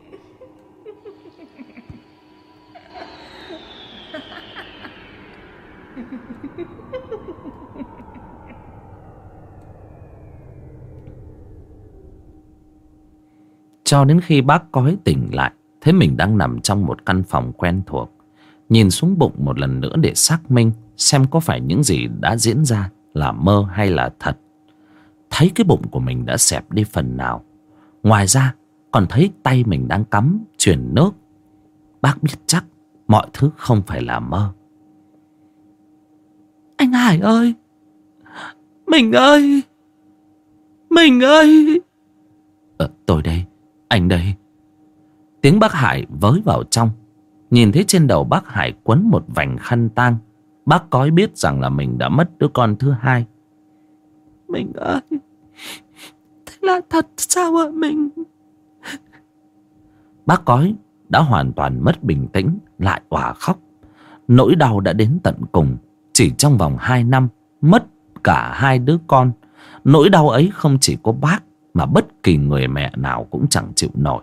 Cho đến khi bác Cói tỉnh lại, thấy mình đang nằm trong một căn phòng quen thuộc, nhìn xuống bụng một lần nữa để xác minh xem có phải những gì đã diễn ra là mơ hay là thật. Thấy cái bụng của mình đã xẹp đi phần nào. Ngoài ra còn thấy tay mình đang cắm truyền nước. Bác biết chắc mọi thứ không phải là mơ. "Anh Hải ơi! Mình ơi! Mình ơi!" Ờ, "tôi đây, anh đây." Tiếng bác Hải với vào trong. Nhìn thấy trên đầu bác Hải quấn một vành khăn tang, Bác cói biết rằng là mình đã mất đứa con thứ hai. Mình ơi, thế là thật sao ạ mình? Bác cói đã hoàn toàn mất bình tĩnh, lại òa khóc. Nỗi đau đã đến tận cùng. Chỉ trong vòng hai năm mất cả hai đứa con. Nỗi đau ấy không chỉ có bác, mà bất kỳ người mẹ nào cũng chẳng chịu nổi.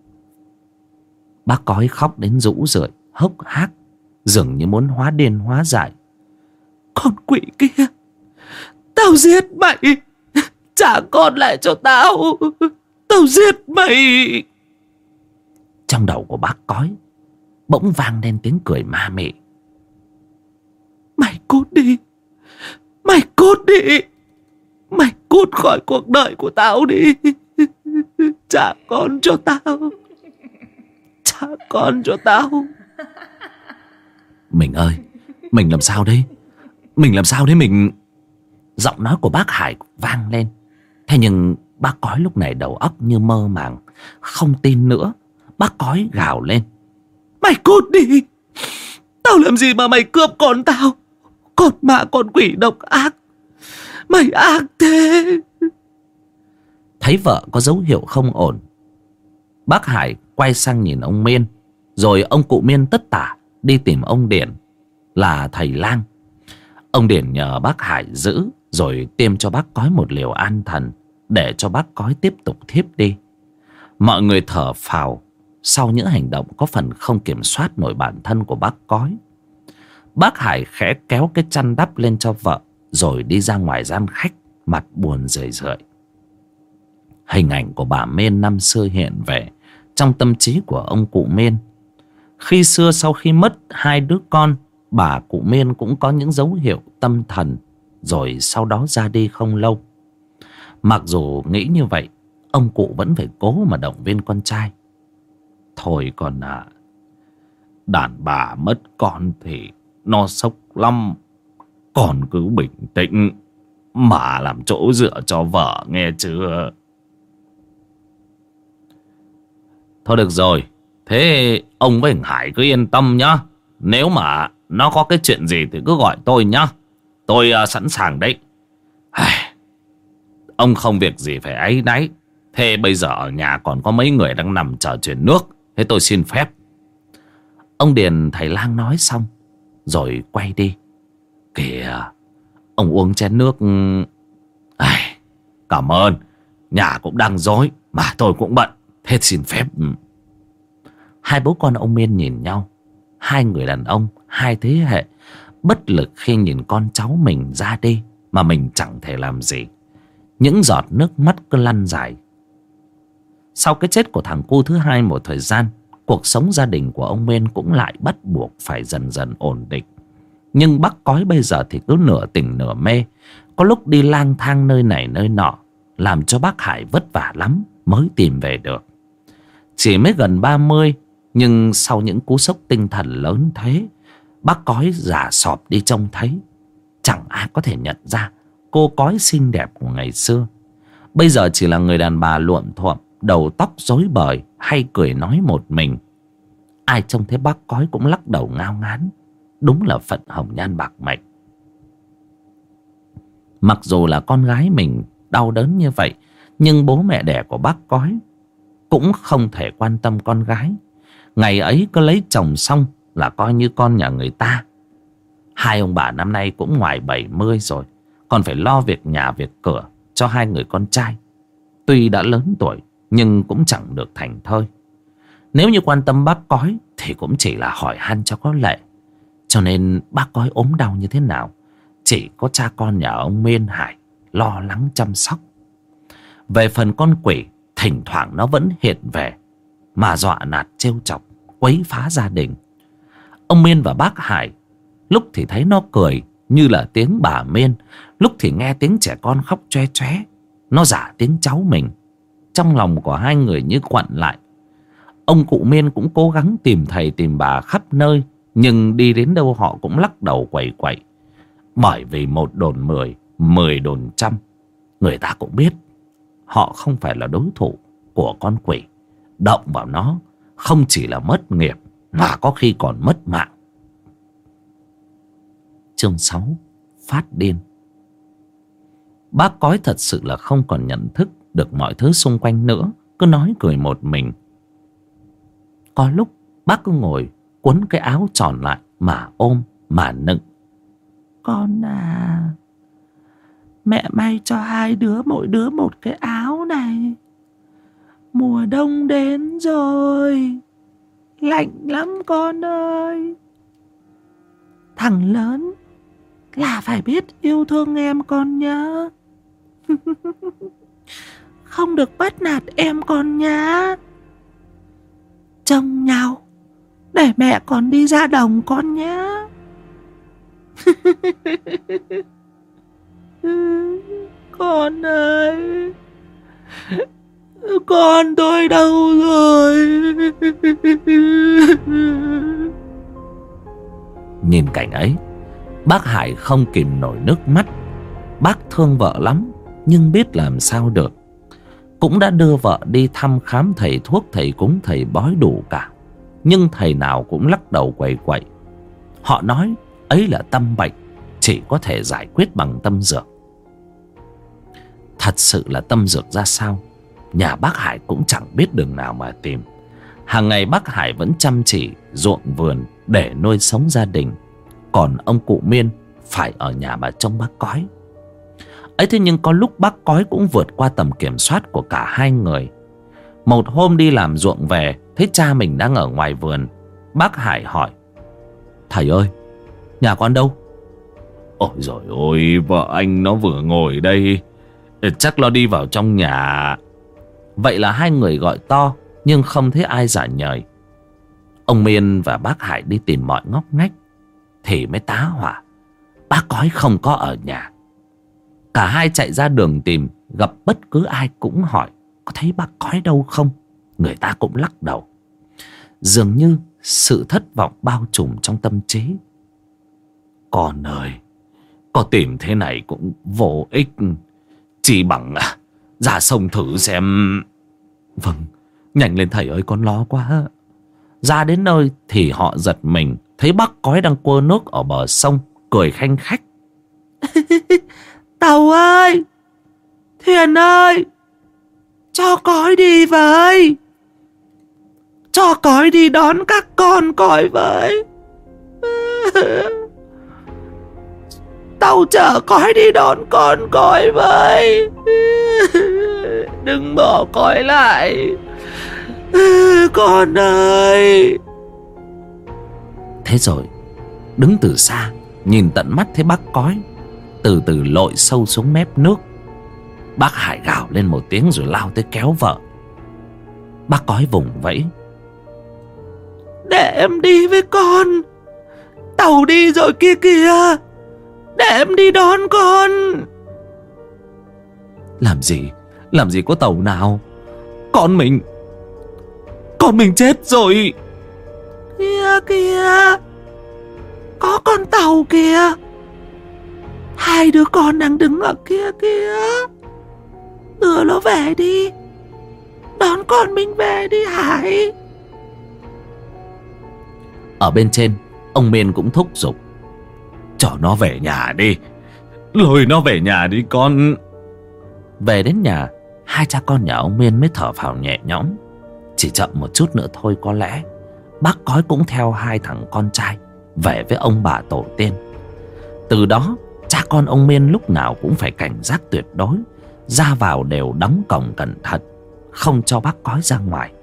Bác cói khóc đến rũ rượi, hốc hác, dường như muốn hóa điên hóa dại. Con quỷ kia, tao giết mày, trả con lại cho tao, tao giết mày. Trong đầu của bác cói bỗng vang lên tiếng cười ma mị. Mày cút đi, mày cút đi, mày cút khỏi cuộc đời của tao đi. Trả con cho tao, trả con cho tao. Mình ơi, mình làm sao đấy? Mình làm sao đấy mình? Giọng nói của bác Hải vang lên. Thế nhưng bác cói lúc này đầu óc như mơ màng, không tin nữa. Bác cói gào lên. Mày cút đi, tao làm gì mà mày cướp con tao? Con ma con quỷ độc ác, mày ác thế. Thấy vợ có dấu hiệu không ổn, bác Hải quay sang nhìn ông Miên. Rồi ông cụ Miên tất tả đi tìm ông Điển, là thầy lang. Ông Điển nhờ bác Hải giữ, rồi tiêm cho bác cói một liều an thần, để cho bác cói tiếp tục thiếp đi. Mọi người thở phào sau những hành động có phần không kiểm soát nổi bản thân của bác cói. Bác Hải khẽ kéo cái chăn đắp lên cho vợ, rồi đi ra ngoài gian khách, mặt buồn rười rượi. Hình ảnh của bà Miên năm xưa hiện về trong tâm trí của ông cụ Miên. Khi xưa sau khi mất hai đứa con, bà cụ Miên cũng có những dấu hiệu tâm thần, rồi sau đó ra đi không lâu. Mặc dù nghĩ như vậy, ông cụ vẫn phải cố mà động viên con trai. Thôi con à, đàn bà mất con thì nó sốc lắm. Con cứ bình tĩnh mà làm chỗ dựa cho vợ, nghe chưa? Thôi được rồi, thế ông với thằng Hải cứ yên tâm nhá. Nếu mà nó có cái chuyện gì thì cứ gọi tôi nhá. Tôi uh, sẵn sàng đấy. Ông không việc gì phải áy náy. Thế bây giờ ở nhà còn có mấy người đang nằm chờ chuyển nước. Thế tôi xin phép. Ông Điền thầy lang nói xong rồi quay đi. Kìa, ông uống chén nước. Ai, cảm ơn. Nhà cũng đang rối, mà tôi cũng bận. Thế xin phép. Hai bố con ông Miên nhìn nhau. Hai người đàn ông, hai thế hệ, bất lực khi nhìn con cháu mình ra đi, mà mình chẳng thể làm gì. Những giọt nước mắt cứ lăn dài. Sau cái chết của thằng cu thứ hai một thời gian, cuộc sống gia đình của ông Miên cũng lại bắt buộc phải dần dần ổn định. Nhưng bác cói bây giờ thì cứ nửa tỉnh nửa mê, có lúc đi lang thang nơi này nơi nọ, làm cho bác Hải vất vả lắm mới tìm về được. Chỉ mới gần ba mươi, nhưng sau những cú sốc tinh thần lớn thế, bác cói già sọp đi trông thấy. Chẳng ai có thể nhận ra cô cói xinh đẹp của ngày xưa. Bây giờ chỉ là người đàn bà luộm thuộm, đầu tóc rối bời, hay cười nói một mình. Ai trông thấy bác cói cũng lắc đầu ngao ngán. Đúng là phận hồng nhan bạc mệnh. Mặc dù là con gái mình đau đớn như vậy, nhưng bố mẹ đẻ của bác cói cũng không thể quan tâm con gái. Ngày ấy cứ lấy chồng xong là coi như con nhà người ta. Hai ông bà năm nay cũng ngoài bảy mươi rồi, còn phải lo việc nhà việc cửa cho hai người con trai. Tuy đã lớn tuổi nhưng cũng chẳng được thành thơi. Nếu như quan tâm bác cói thì cũng chỉ là hỏi han cho có lệ. Cho nên bác cói ốm đau như thế nào, chỉ có cha con nhà ông Miên Hải lo lắng chăm sóc. Về phần con quỷ, thỉnh thoảng nó vẫn hiện về mà dọa nạt trêu chọc, quấy phá gia đình. Ông Miên và bác Hải lúc thì thấy nó cười như là tiếng bà Miên, lúc thì nghe tiếng trẻ con khóc choe choé, nó giả tiếng cháu mình. Trong lòng của hai người như quặn lại. Ông cụ Miên cũng cố gắng tìm thầy tìm bà khắp nơi, nhưng đi đến đâu họ cũng lắc đầu quẩy quẩy. Bởi vì một đồn mười, mười đồn trăm, người ta cũng biết họ không phải là đối thủ của con quỷ. Động vào nó không chỉ là mất nghiệp, mà có khi còn mất mạng. chương sáu, phát điên. Bác cói thật sự là không còn nhận thức được mọi thứ xung quanh nữa, cứ nói cười một mình. Có lúc bác cứ ngồi quấn cái áo tròn lại mà ôm mà nựng. Con à, mẹ may cho hai đứa mỗi đứa một cái áo này. Mùa đông đến rồi, lạnh lắm con ơi. Thằng lớn là phải biết yêu thương em con nhá. Không được bắt nạt em con nhá. Trông nhau để mẹ con đi ra đồng con nhá. Con ơi, con tôi đâu rồi? Nhìn cảnh ấy, bác Hải không kìm nổi nước mắt. Bác thương vợ lắm, nhưng biết làm sao được. Cũng đã đưa vợ đi thăm khám thầy thuốc, thầy cúng, thầy bói đủ cả. Nhưng thầy nào cũng lắc đầu quầy quậy. Họ nói ấy là tâm bệnh, chỉ có thể giải quyết bằng tâm dược. Thật sự là tâm dược ra sao, nhà bác Hải cũng chẳng biết đường nào mà tìm. Hàng ngày bác Hải vẫn chăm chỉ ruộng vườn để nuôi sống gia đình. Còn ông cụ Miên phải ở nhà mà trông bác cói. Ấy thế nhưng có lúc bác cói cũng vượt qua tầm kiểm soát của cả hai người. Một hôm đi làm ruộng về, thấy cha mình đang ở ngoài vườn. Bác Hải hỏi: Thầy ơi, nhà con đâu? Ôi dồi ôi, vợ anh nó vừa ngồi đây, chắc nó đi vào trong nhà. Vậy là hai người gọi to, nhưng không thấy ai trả lời. Ông Miên và bác Hải đi tìm mọi ngóc ngách, thì mới tá hỏa bác cói không có ở nhà. Cả hai chạy ra đường tìm, gặp bất cứ ai cũng hỏi có thấy bác cói đâu không. Người ta cũng lắc đầu. Dường như sự thất vọng bao trùm trong tâm trí. Con ơi, có tìm thế này cũng vô ích, chỉ bằng à, ra sông thử xem. Vâng, nhanh lên thầy ơi, con lo quá. Ra đến nơi thì họ giật mình, thấy bác cói đang quơ nước ở bờ sông, cười khanh khách. Tàu ơi, thuyền ơi, cho cói đi với. Cho cói đi đón các con cói với. Tàu chở cói đi đón con cói với. Đừng bỏ cói lại, con ơi. Thế rồi đứng từ xa, nhìn tận mắt thấy bác cói từ từ lội sâu xuống mép nước. Bác Hải gào lên một tiếng rồi lao tới kéo vợ. Bác cói vùng vẫy: Để em đi với con, tàu đi rồi kia kìa, để em đi đón con. Làm gì, làm gì có tàu nào. Con mình, con mình chết rồi. Kìa kìa, có con tàu kìa. Hai đứa con đang đứng ở kia kìa. Đưa nó về đi, đón con mình về đi Hải. Ở bên trên, ông Miên cũng thúc giục: Cho nó về nhà đi, lôi nó về nhà đi con. Về đến nhà, hai cha con nhà ông Miên mới thở phào nhẹ nhõm. Chỉ chậm một chút nữa thôi, có lẽ bác cói cũng theo hai thằng con trai về với ông bà tổ tiên. Từ đó, cha con ông Miên lúc nào cũng phải cảnh giác tuyệt đối, ra vào đều đóng cổng cẩn thận, không cho bác cói ra ngoài.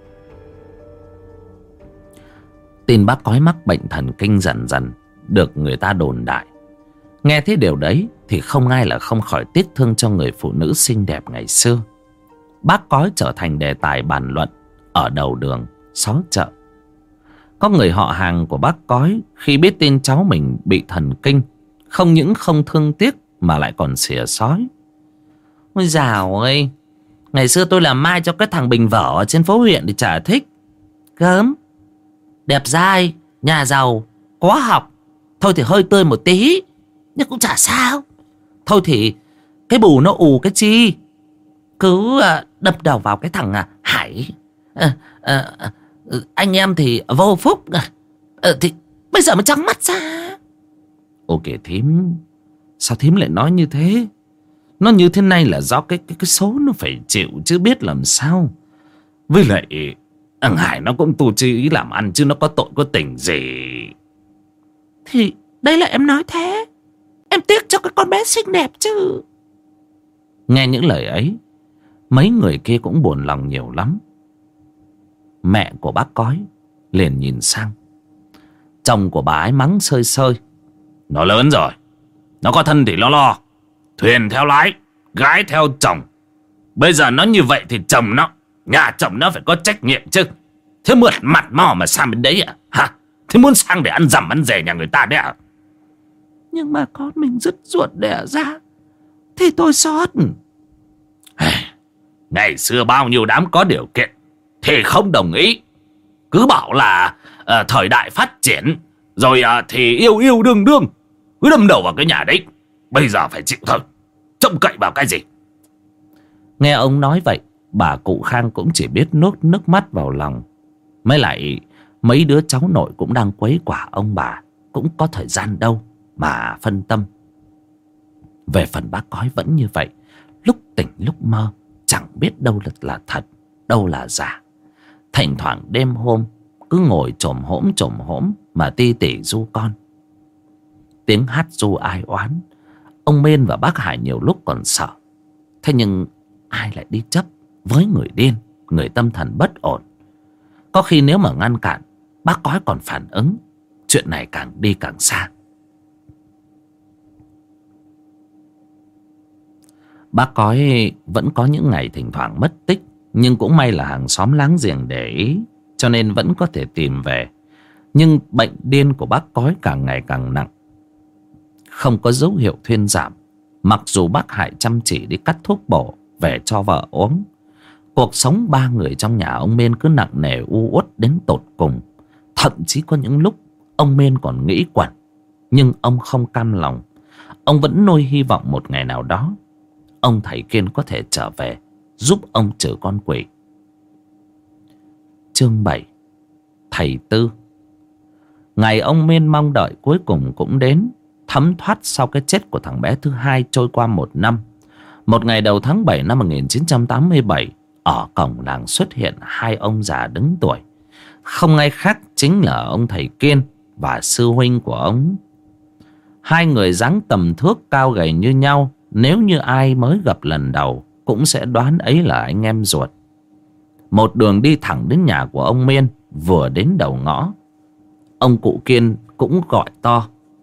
Tin bác cói mắc bệnh thần kinh dần dần được người ta đồn đại. Nghe thấy điều đấy thì không ai là không khỏi tiếc thương cho người phụ nữ xinh đẹp ngày xưa. Bác cói trở thành đề tài bàn luận ở đầu đường, xó chợ. Có người họ hàng của bác cói khi biết tin cháu mình bị thần kinh, không những không thương tiếc mà lại còn xỉa xói: Ôi dào ơi, ngày xưa tôi làm mai cho cái thằng bình vở ở trên phố huyện thì chả thích. Gớm, đẹp dai, nhà giàu, có học, thôi thì hơi tươi một tí, nhưng cũng chả sao. Thôi thì cái bù nó ù cái chi, cứ à, đập đầu vào cái thằng à, Hải. à, à, à, Anh em thì vô phúc à, à, thì bây giờ mới trắng mắt ra. Ô kìa thím, sao thím lại nói như thế? Nó như thế này là do cái cái cái số nó phải chịu chứ biết làm sao. Với lại thằng Hải nó cũng tu trí làm ăn chứ nó có tội có tình gì. Thì đây là em nói thế. Em tiếc cho cái con bé xinh đẹp chứ. Nghe những lời ấy, mấy người kia cũng buồn lòng nhiều lắm. Mẹ của bác Cói liền nhìn sang. Chồng của bà ấy mắng sơi sơi. Nó lớn rồi, nó có thân thì nó lo. Thuyền theo lái, gái theo chồng. Bây giờ nó như vậy thì chồng nó, nhà chồng nó phải có trách nhiệm chứ. Thế mượt mặt mò mà sang bên đấy à? Hả? Thế muốn sang để ăn dầm ăn dề nhà người ta đấy à? Nhưng mà con mình dứt ruột đẻ ra thì tôi xót. Ngày xưa bao nhiêu đám có điều kiện thì không đồng ý. Cứ bảo là uh, thời đại phát triển rồi uh, thì yêu yêu đương đương. Cứ đâm đầu vào cái nhà đấy. Bây giờ phải chịu thôi. Trông cậy vào cái gì? Nghe ông nói vậy, bà cụ Khang cũng chỉ biết nuốt nước mắt vào lòng. Mới lại mấy đứa cháu nội cũng đang quấy quả ông bà, cũng có thời gian đâu mà phân tâm. Về phần bác Cói vẫn như vậy, lúc tỉnh lúc mơ, chẳng biết đâu là, là thật, đâu là giả. Thỉnh thoảng đêm hôm cứ ngồi chồm hổm chồm hổm mà ti tỉ ru con. Tiếng hát ru ai oán, ông Mên và bác Hải nhiều lúc còn sợ. Thế nhưng ai lại đi chấp với người điên, người tâm thần bất ổn. Có khi nếu mà ngăn cản, bác Cói còn phản ứng, chuyện này càng đi càng xa. Bác Cói vẫn có những ngày thỉnh thoảng mất tích, nhưng cũng may là hàng xóm láng giềng để ý, cho nên vẫn có thể tìm về. Nhưng bệnh điên của bác Cói càng ngày càng nặng, không có dấu hiệu thuyên giảm. Mặc dù bác Hải chăm chỉ đi cắt thuốc bổ về cho vợ uống, cuộc sống ba người trong nhà ông Mên cứ nặng nề u uất đến tột cùng. Thậm chí có những lúc ông Mên còn nghĩ quẩn, nhưng ông không cam lòng. Ông vẫn nuôi hy vọng một ngày nào đó ông thầy Kiên có thể trở về giúp ông trừ con quỷ. Chương bảy. Thầy Tư. Ngày ông Mên mong đợi cuối cùng cũng đến. Thấm thoát sau cái chết của thằng bé thứ hai trôi qua một năm. Một ngày đầu tháng bảy năm một nghìn chín trăm tám mươi bảy, ở cổng làng xuất hiện hai ông già đứng tuổi. Không ai khác chính là ông thầy Kiên và sư huynh của ông. Hai người dáng tầm thước, cao gầy như nhau. Nếu như ai mới gặp lần đầu cũng sẽ đoán ấy là anh em ruột. Một đường đi thẳng đến nhà của ông Miên. Vừa đến đầu ngõ, ông cụ Kiên cũng gọi to: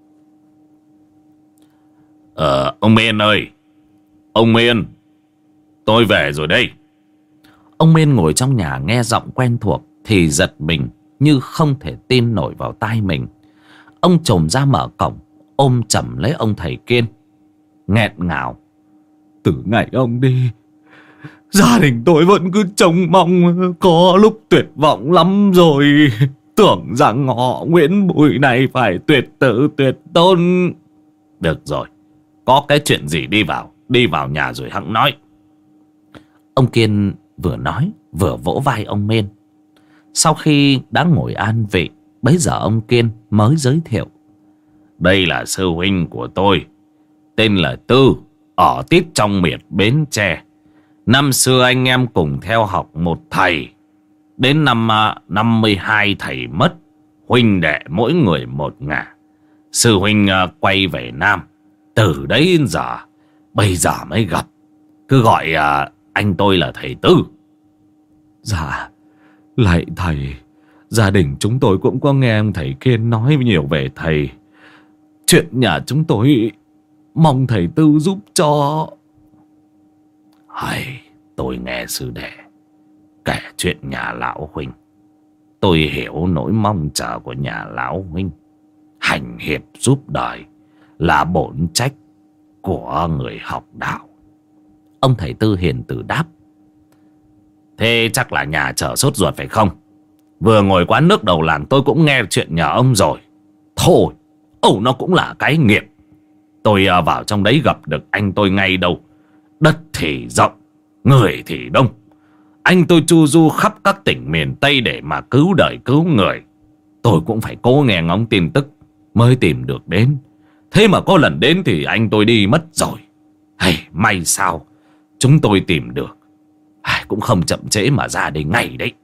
Ờ, ông Miên ơi! Ông Miên! Tôi về rồi đây. Ông Miên ngồi trong nhà nghe giọng quen thuộc thì giật mình như không thể tin nổi vào tai mình. Ông chồm ra mở cổng, ôm chầm lấy ông thầy Kiên, nghẹn ngào: Từ ngày ông đi, gia đình tôi vẫn cứ trông mong, có lúc tuyệt vọng lắm rồi. Tưởng rằng họ Nguyễn Bùi này phải tuyệt tử tuyệt tôn. Được rồi, có cái chuyện gì đi vào, đi vào nhà rồi hẵng nói. Ông Kiên vừa nói vừa vỗ vai ông Mên. Sau khi đã ngồi an vị, bấy giờ ông Kiên mới giới thiệu: Đây là sư huynh của tôi, tên là Tư, ở tít trong miệt Bến Tre. Năm xưa anh em cùng theo học một thầy. Đến năm năm mươi hai thầy mất, huynh đệ mỗi người một ngả. Sư huynh quay về Nam. Từ đấy đến giờ, bây giờ mới gặp. Cứ gọi anh tôi là thầy Tư. Dạ, lạy thầy, gia đình chúng tôi cũng có nghe ông thầy Kiên nói nhiều về thầy. Chuyện nhà chúng tôi mong thầy Tư giúp cho. Hay, tôi nghe sư đệ kể chuyện nhà lão huynh, tôi hiểu nỗi mong chờ của nhà lão huynh. Hành hiệp giúp đời là bổn trách của người học đạo. Ông thầy Tư hiền từ đáp: Thế chắc là nhà chở sốt ruột phải không? Vừa ngồi quán nước đầu làng tôi cũng nghe chuyện nhà ông rồi. Thôi, ồ nó cũng là cái nghiệp. Tôi vào trong đấy gặp được anh tôi ngay đâu. Đất thì rộng, người thì đông. Anh tôi chu du khắp các tỉnh miền Tây để mà cứu đời cứu người. Tôi cũng phải cố nghe ngóng tin tức mới tìm được đến. Thế mà có lần đến thì anh tôi đi mất rồi. Hay, may sao chúng tôi tìm được. Ai, cũng không chậm trễ mà ra đây ngay đấy.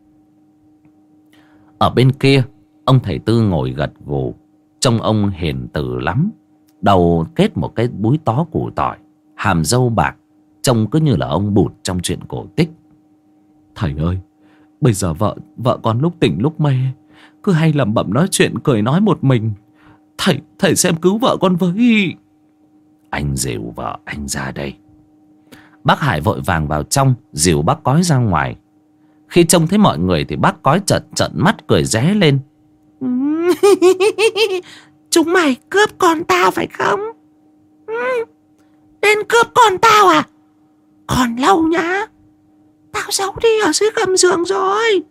Ở bên kia, ông thầy Tư ngồi gật gù. Trông ông hiền từ lắm. Đầu kết một cái búi tó củ tỏi, hàm râu bạc, trông cứ như là ông Bụt trong chuyện cổ tích. Thầy ơi, bây giờ vợ vợ con lúc tỉnh lúc mê, cứ hay lẩm bẩm nói chuyện cười nói một mình. Thầy thầy xem cứu vợ con với. Anh dìu vợ anh ra đây. Bác Hải vội vàng vào trong dìu bác Cói ra ngoài. Khi trông thấy mọi người thì bác Cói trợn trợn mắt cười ré lên. Chúng mày cướp con tao phải không? Đến cướp con tao à? Còn lâu nhá. Tao giấu đi ở dưới gầm giường rồi.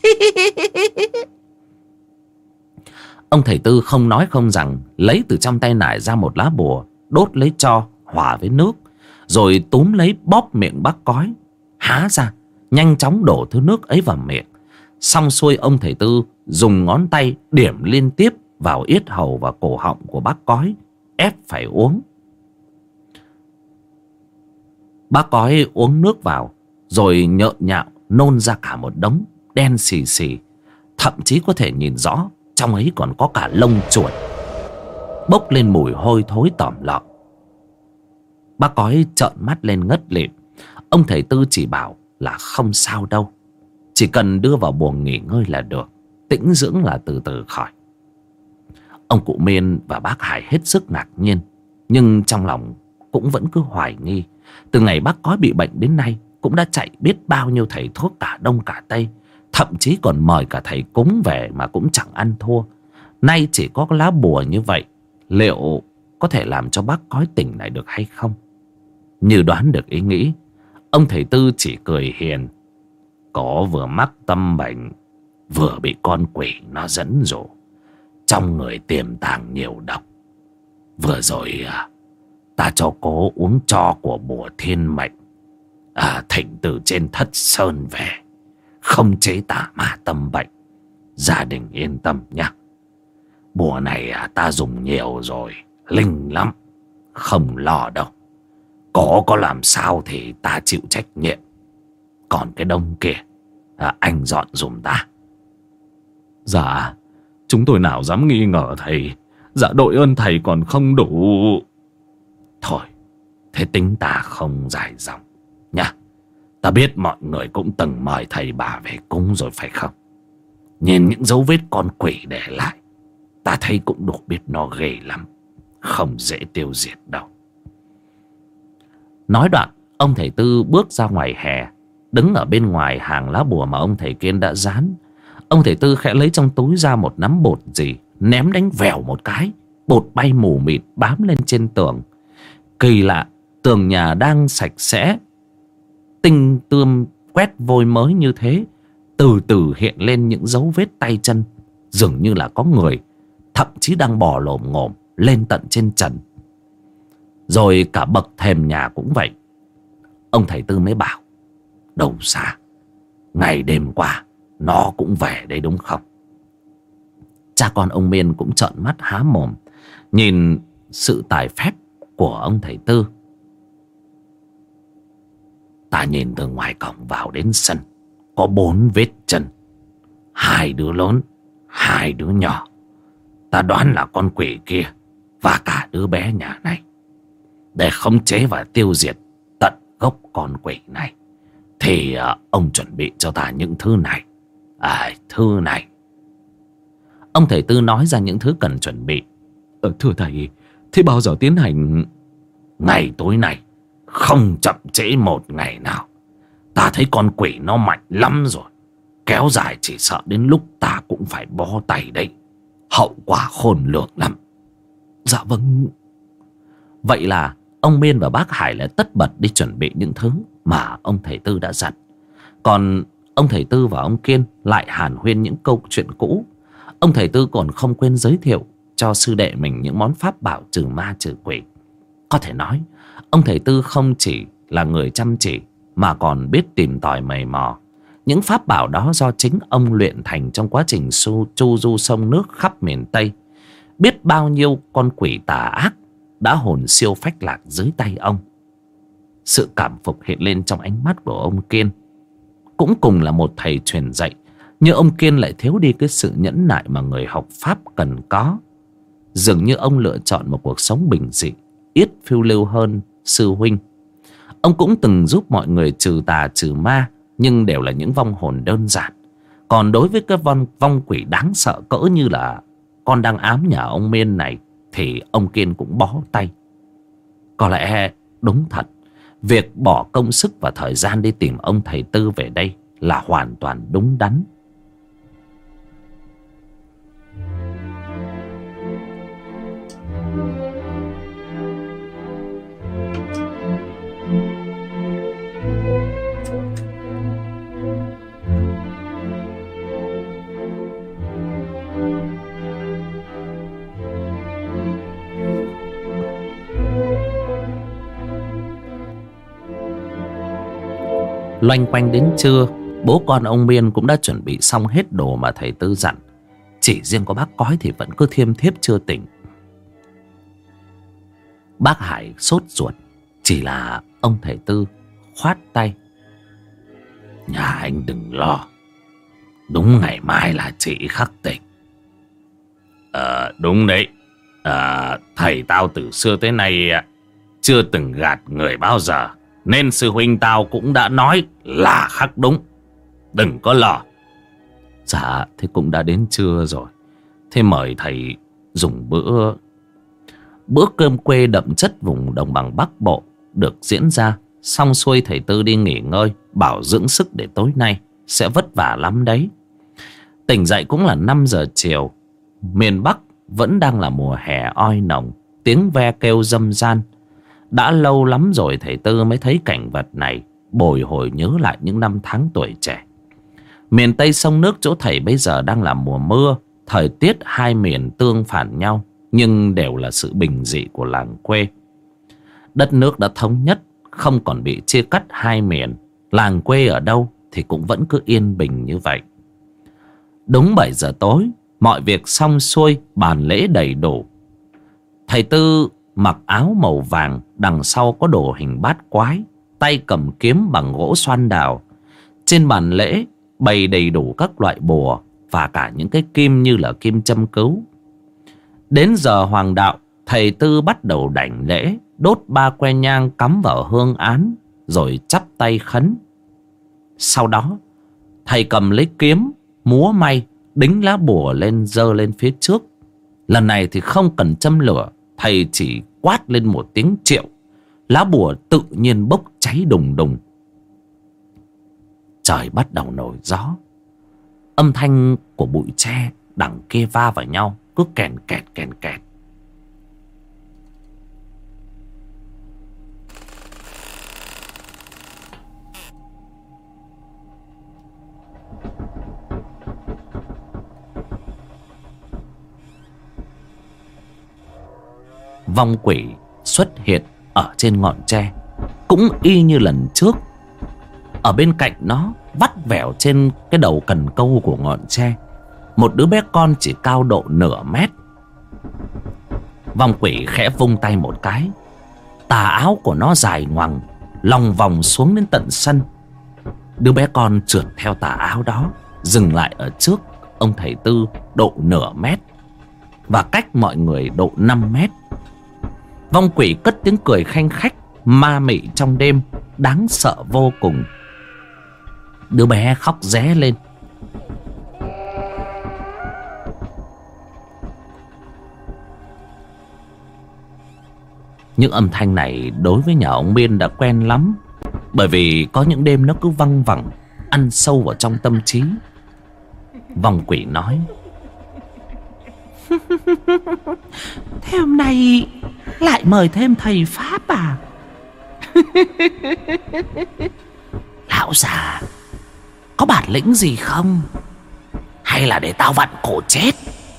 Ông thầy Tư không nói không rằng, lấy từ trong tay nải ra một lá bùa, đốt lấy tro hòa với nước, rồi túm lấy bóp miệng bác Cói, há ra nhanh chóng đổ thứ nước ấy vào miệng. Xong xuôi, ông thầy Tư dùng ngón tay điểm liên tiếp vào yết hầu và cổ họng của bác Cói, ép phải uống. Bác Cói uống nước vào rồi nhợn nhạo nôn ra cả một đống đen xì xì. Thậm chí có thể nhìn rõ trong ấy còn có cả lông chuột, bốc lên mùi hôi thối tỏm lợm. Bác Cói trợn mắt lên ngất lịm. Ông thầy Tư chỉ bảo là không sao đâu, chỉ cần đưa vào buồng nghỉ ngơi là được, tĩnh dưỡng là từ từ khỏi. Ông cụ Miên và bác Hải hết sức ngạc nhiên, nhưng trong lòng cũng vẫn cứ hoài nghi. Từ ngày bác Cói bị bệnh đến nay, cũng đã chạy biết bao nhiêu thầy thuốc cả Đông cả Tây, thậm chí còn mời cả thầy cúng về mà cũng chẳng ăn thua. Nay chỉ có lá bùa như vậy, liệu có thể làm cho bác Cói tỉnh lại được hay không? Như đoán được ý nghĩ, ông thầy Tư chỉ cười hiền. Có vừa mắc tâm bệnh, vừa bị con quỷ nó dẫn dụ, trong người tiềm tàng nhiều độc. Vừa rồi à, ta cho cố uống tro của bùa thiên mệnh, à, thỉnh từ trên Thất Sơn về, không chế tà ma tâm bệnh. Gia đình yên tâm nhé. Bùa này à, ta dùng nhiều rồi, linh lắm, không lo đâu. Có có làm sao thì ta chịu trách nhiệm. Còn cái đông kia, à, anh dọn dùm ta. Dạ, chúng tôi nào dám nghi ngờ thầy. Dạ đội ơn thầy còn không đủ. Thôi, thế tính ta không dài dòng nha. Ta biết mọi người cũng từng mời thầy bà về cúng rồi phải không? Nhìn những dấu vết con quỷ để lại, ta thấy cũng đủ biết nó ghê lắm, không dễ tiêu diệt đâu. Nói đoạn, ông thầy Tư bước ra ngoài hè, đứng ở bên ngoài hàng lá bùa mà ông thầy Kiên đã dán. Ông thầy Tư khẽ lấy trong túi ra một nắm bột gì, ném đánh vèo một cái, bột bay mù mịt bám lên trên tường. Kỳ lạ, tường nhà đang sạch sẽ, tinh tươm quét vôi mới như thế, từ từ hiện lên những dấu vết tay chân, dường như là có người, thậm chí đang bò lồm ngồm lên tận trên trần. Rồi cả bậc thềm nhà cũng vậy. Ông thầy Tư mới bảo, đâu xa, ngày đêm qua nó cũng về đây đúng không? Cha con ông Miên cũng trợn mắt há mồm nhìn sự tài phép của ông thầy Tư. Ta nhìn từ ngoài cổng vào đến sân, có bốn vết chân, hai đứa lớn, hai đứa nhỏ. Ta đoán là con quỷ kia và cả đứa bé nhà này. Để khống chế và tiêu diệt tận gốc con quỷ này, thì uh, ông chuẩn bị cho ta những thứ này. À, thứ này. Ông thầy Tư nói ra những thứ cần chuẩn bị. Ờ, thưa thầy, thế bao giờ tiến hành? Ngày tối nay, không chậm trễ một ngày nào. Ta thấy con quỷ nó mạnh lắm rồi, kéo dài chỉ sợ đến lúc ta cũng phải bó tay đấy. Hậu quả khôn lường lắm. Dạ vâng. Vậy là ông Miên và bác Hải lại tất bật đi chuẩn bị những thứ mà ông thầy Tư đã dặn. Còn ông thầy Tư và ông Kiên lại hàn huyên những câu chuyện cũ. Ông thầy Tư còn không quên giới thiệu cho sư đệ mình những món pháp bảo trừ ma trừ quỷ. Có thể nói, ông thầy Tư không chỉ là người chăm chỉ mà còn biết tìm tòi mày mò. Những pháp bảo đó do chính ông luyện thành trong quá trình su, chu du sông nước khắp miền Tây. Biết bao nhiêu con quỷ tà ác đã hồn siêu phách lạc dưới tay ông. Sự cảm phục hiện lên trong ánh mắt của ông Kiên. Cũng cùng là một thầy truyền dạy, nhưng ông Kiên lại thiếu đi cái sự nhẫn nại mà người học pháp cần có. Dường như ông lựa chọn một cuộc sống bình dị, ít phiêu lưu hơn sư huynh. Ông cũng từng giúp mọi người trừ tà trừ ma, nhưng đều là những vong hồn đơn giản. Còn đối với cái vong, vong quỷ đáng sợ cỡ như là con đang ám nhà ông Miên này, thì ông Kiên cũng bó tay. Có lẽ đúng thật, việc bỏ công sức và thời gian đi tìm ông thầy Tư về đây là hoàn toàn đúng đắn. Loanh quanh đến trưa, bố con ông Miên cũng đã chuẩn bị xong hết đồ mà thầy Tư dặn. Chỉ riêng có bác Cói thì vẫn cứ thiêm thiếp chưa tỉnh. Bác Hải sốt ruột, chỉ là ông thầy Tư khoát tay. Nhà anh đừng lo, đúng ngày mai là chị khắc tịch. Ờ đúng đấy, à, thầy tao từ xưa tới nay chưa từng gạt người bao giờ, nên sư huynh tao cũng đã nói là khắc đúng. Đừng có lo. Dạ thế cũng đã đến trưa rồi, thế mời thầy dùng bữa Bữa cơm quê đậm chất vùng đồng bằng Bắc Bộ được diễn ra. Xong xuôi thầy Tư đi nghỉ ngơi, bảo dưỡng sức để tối nay sẽ vất vả lắm đấy. Tỉnh dậy cũng là năm giờ chiều. Miền Bắc vẫn đang là mùa hè oi nồng, tiếng ve kêu râm ran. Đã lâu lắm rồi thầy Tư mới thấy cảnh vật này, bồi hồi nhớ lại những năm tháng tuổi trẻ. Miền Tây sông nước chỗ thầy bây giờ đang là mùa mưa. Thời tiết hai miền tương phản nhau, nhưng đều là sự bình dị của làng quê. Đất nước đã thống nhất, không còn bị chia cắt hai miền. Làng quê ở đâu thì cũng vẫn cứ yên bình như vậy. Đúng bảy giờ tối, mọi việc xong xuôi, bàn lễ đầy đủ. Thầy Tư mặc áo màu vàng, đằng sau có đồ hình bát quái, tay cầm kiếm bằng gỗ xoan đào. Trên bàn lễ bày đầy đủ các loại bùa và cả những cái kim như là kim châm cứu. Đến giờ hoàng đạo, thầy Tư bắt đầu đảnh lễ, đốt ba que nhang cắm vào hương án, rồi chắp tay khấn. Sau đó, thầy cầm lấy kiếm, múa may, đính lá bùa lên giơ lên phía trước. Lần này thì không cần châm lửa, thầy chỉ quát lên một tiếng triệu, lá bùa tự nhiên bốc cháy đùng đùng. Trời bắt đầu nổi gió. Âm thanh của bụi tre đằng kia va vào nhau cứ kèn kẹt kèn kẹt. Vong quỷ xuất hiện ở trên ngọn tre, cũng y như lần trước. Ở bên cạnh nó, vắt vẻo trên cái đầu cần câu của ngọn tre, một đứa bé con chỉ cao độ nửa mét. Vong quỷ khẽ vung tay một cái, tà áo của nó dài ngoằng, lòng vòng xuống đến tận sân. Đứa bé con trượt theo tà áo đó, dừng lại ở trước ông thầy Tư độ nửa mét, và cách mọi người độ năm mét. Vong quỷ cất tiếng cười khanh khách, ma mị trong đêm, đáng sợ vô cùng. Đứa bé khóc ré lên. Những âm thanh này đối với nhà ông Miên đã quen lắm, bởi vì có những đêm nó cứ văng vẳng, ăn sâu vào trong tâm trí. Vong quỷ nói: thế hôm nay lại mời thêm thầy Pháp à? Lão già, có bản lĩnh gì không? Hay là để tao vặn cổ chết?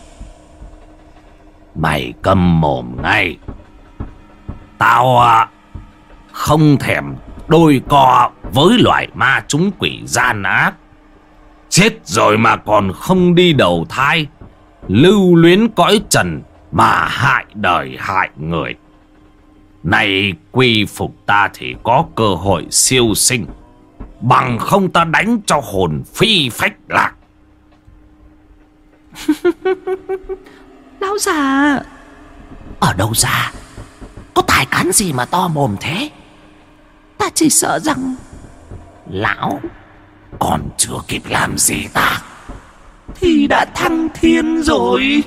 Mày câm mồm ngay. Tao à, không thèm đôi co với loại ma chúng quỷ gian ác. Chết rồi mà còn không đi đầu thai, lưu luyến cõi trần, mà hại đời hại người. Này quy phục ta thì có cơ hội siêu sinh, bằng không ta đánh cho hồn phi phách lạc. Lão già, ở đâu ra? Có tài cán gì mà to mồm thế? Ta chỉ sợ rằng lão còn chưa kịp làm gì ta thì đã thăng thiên rồi.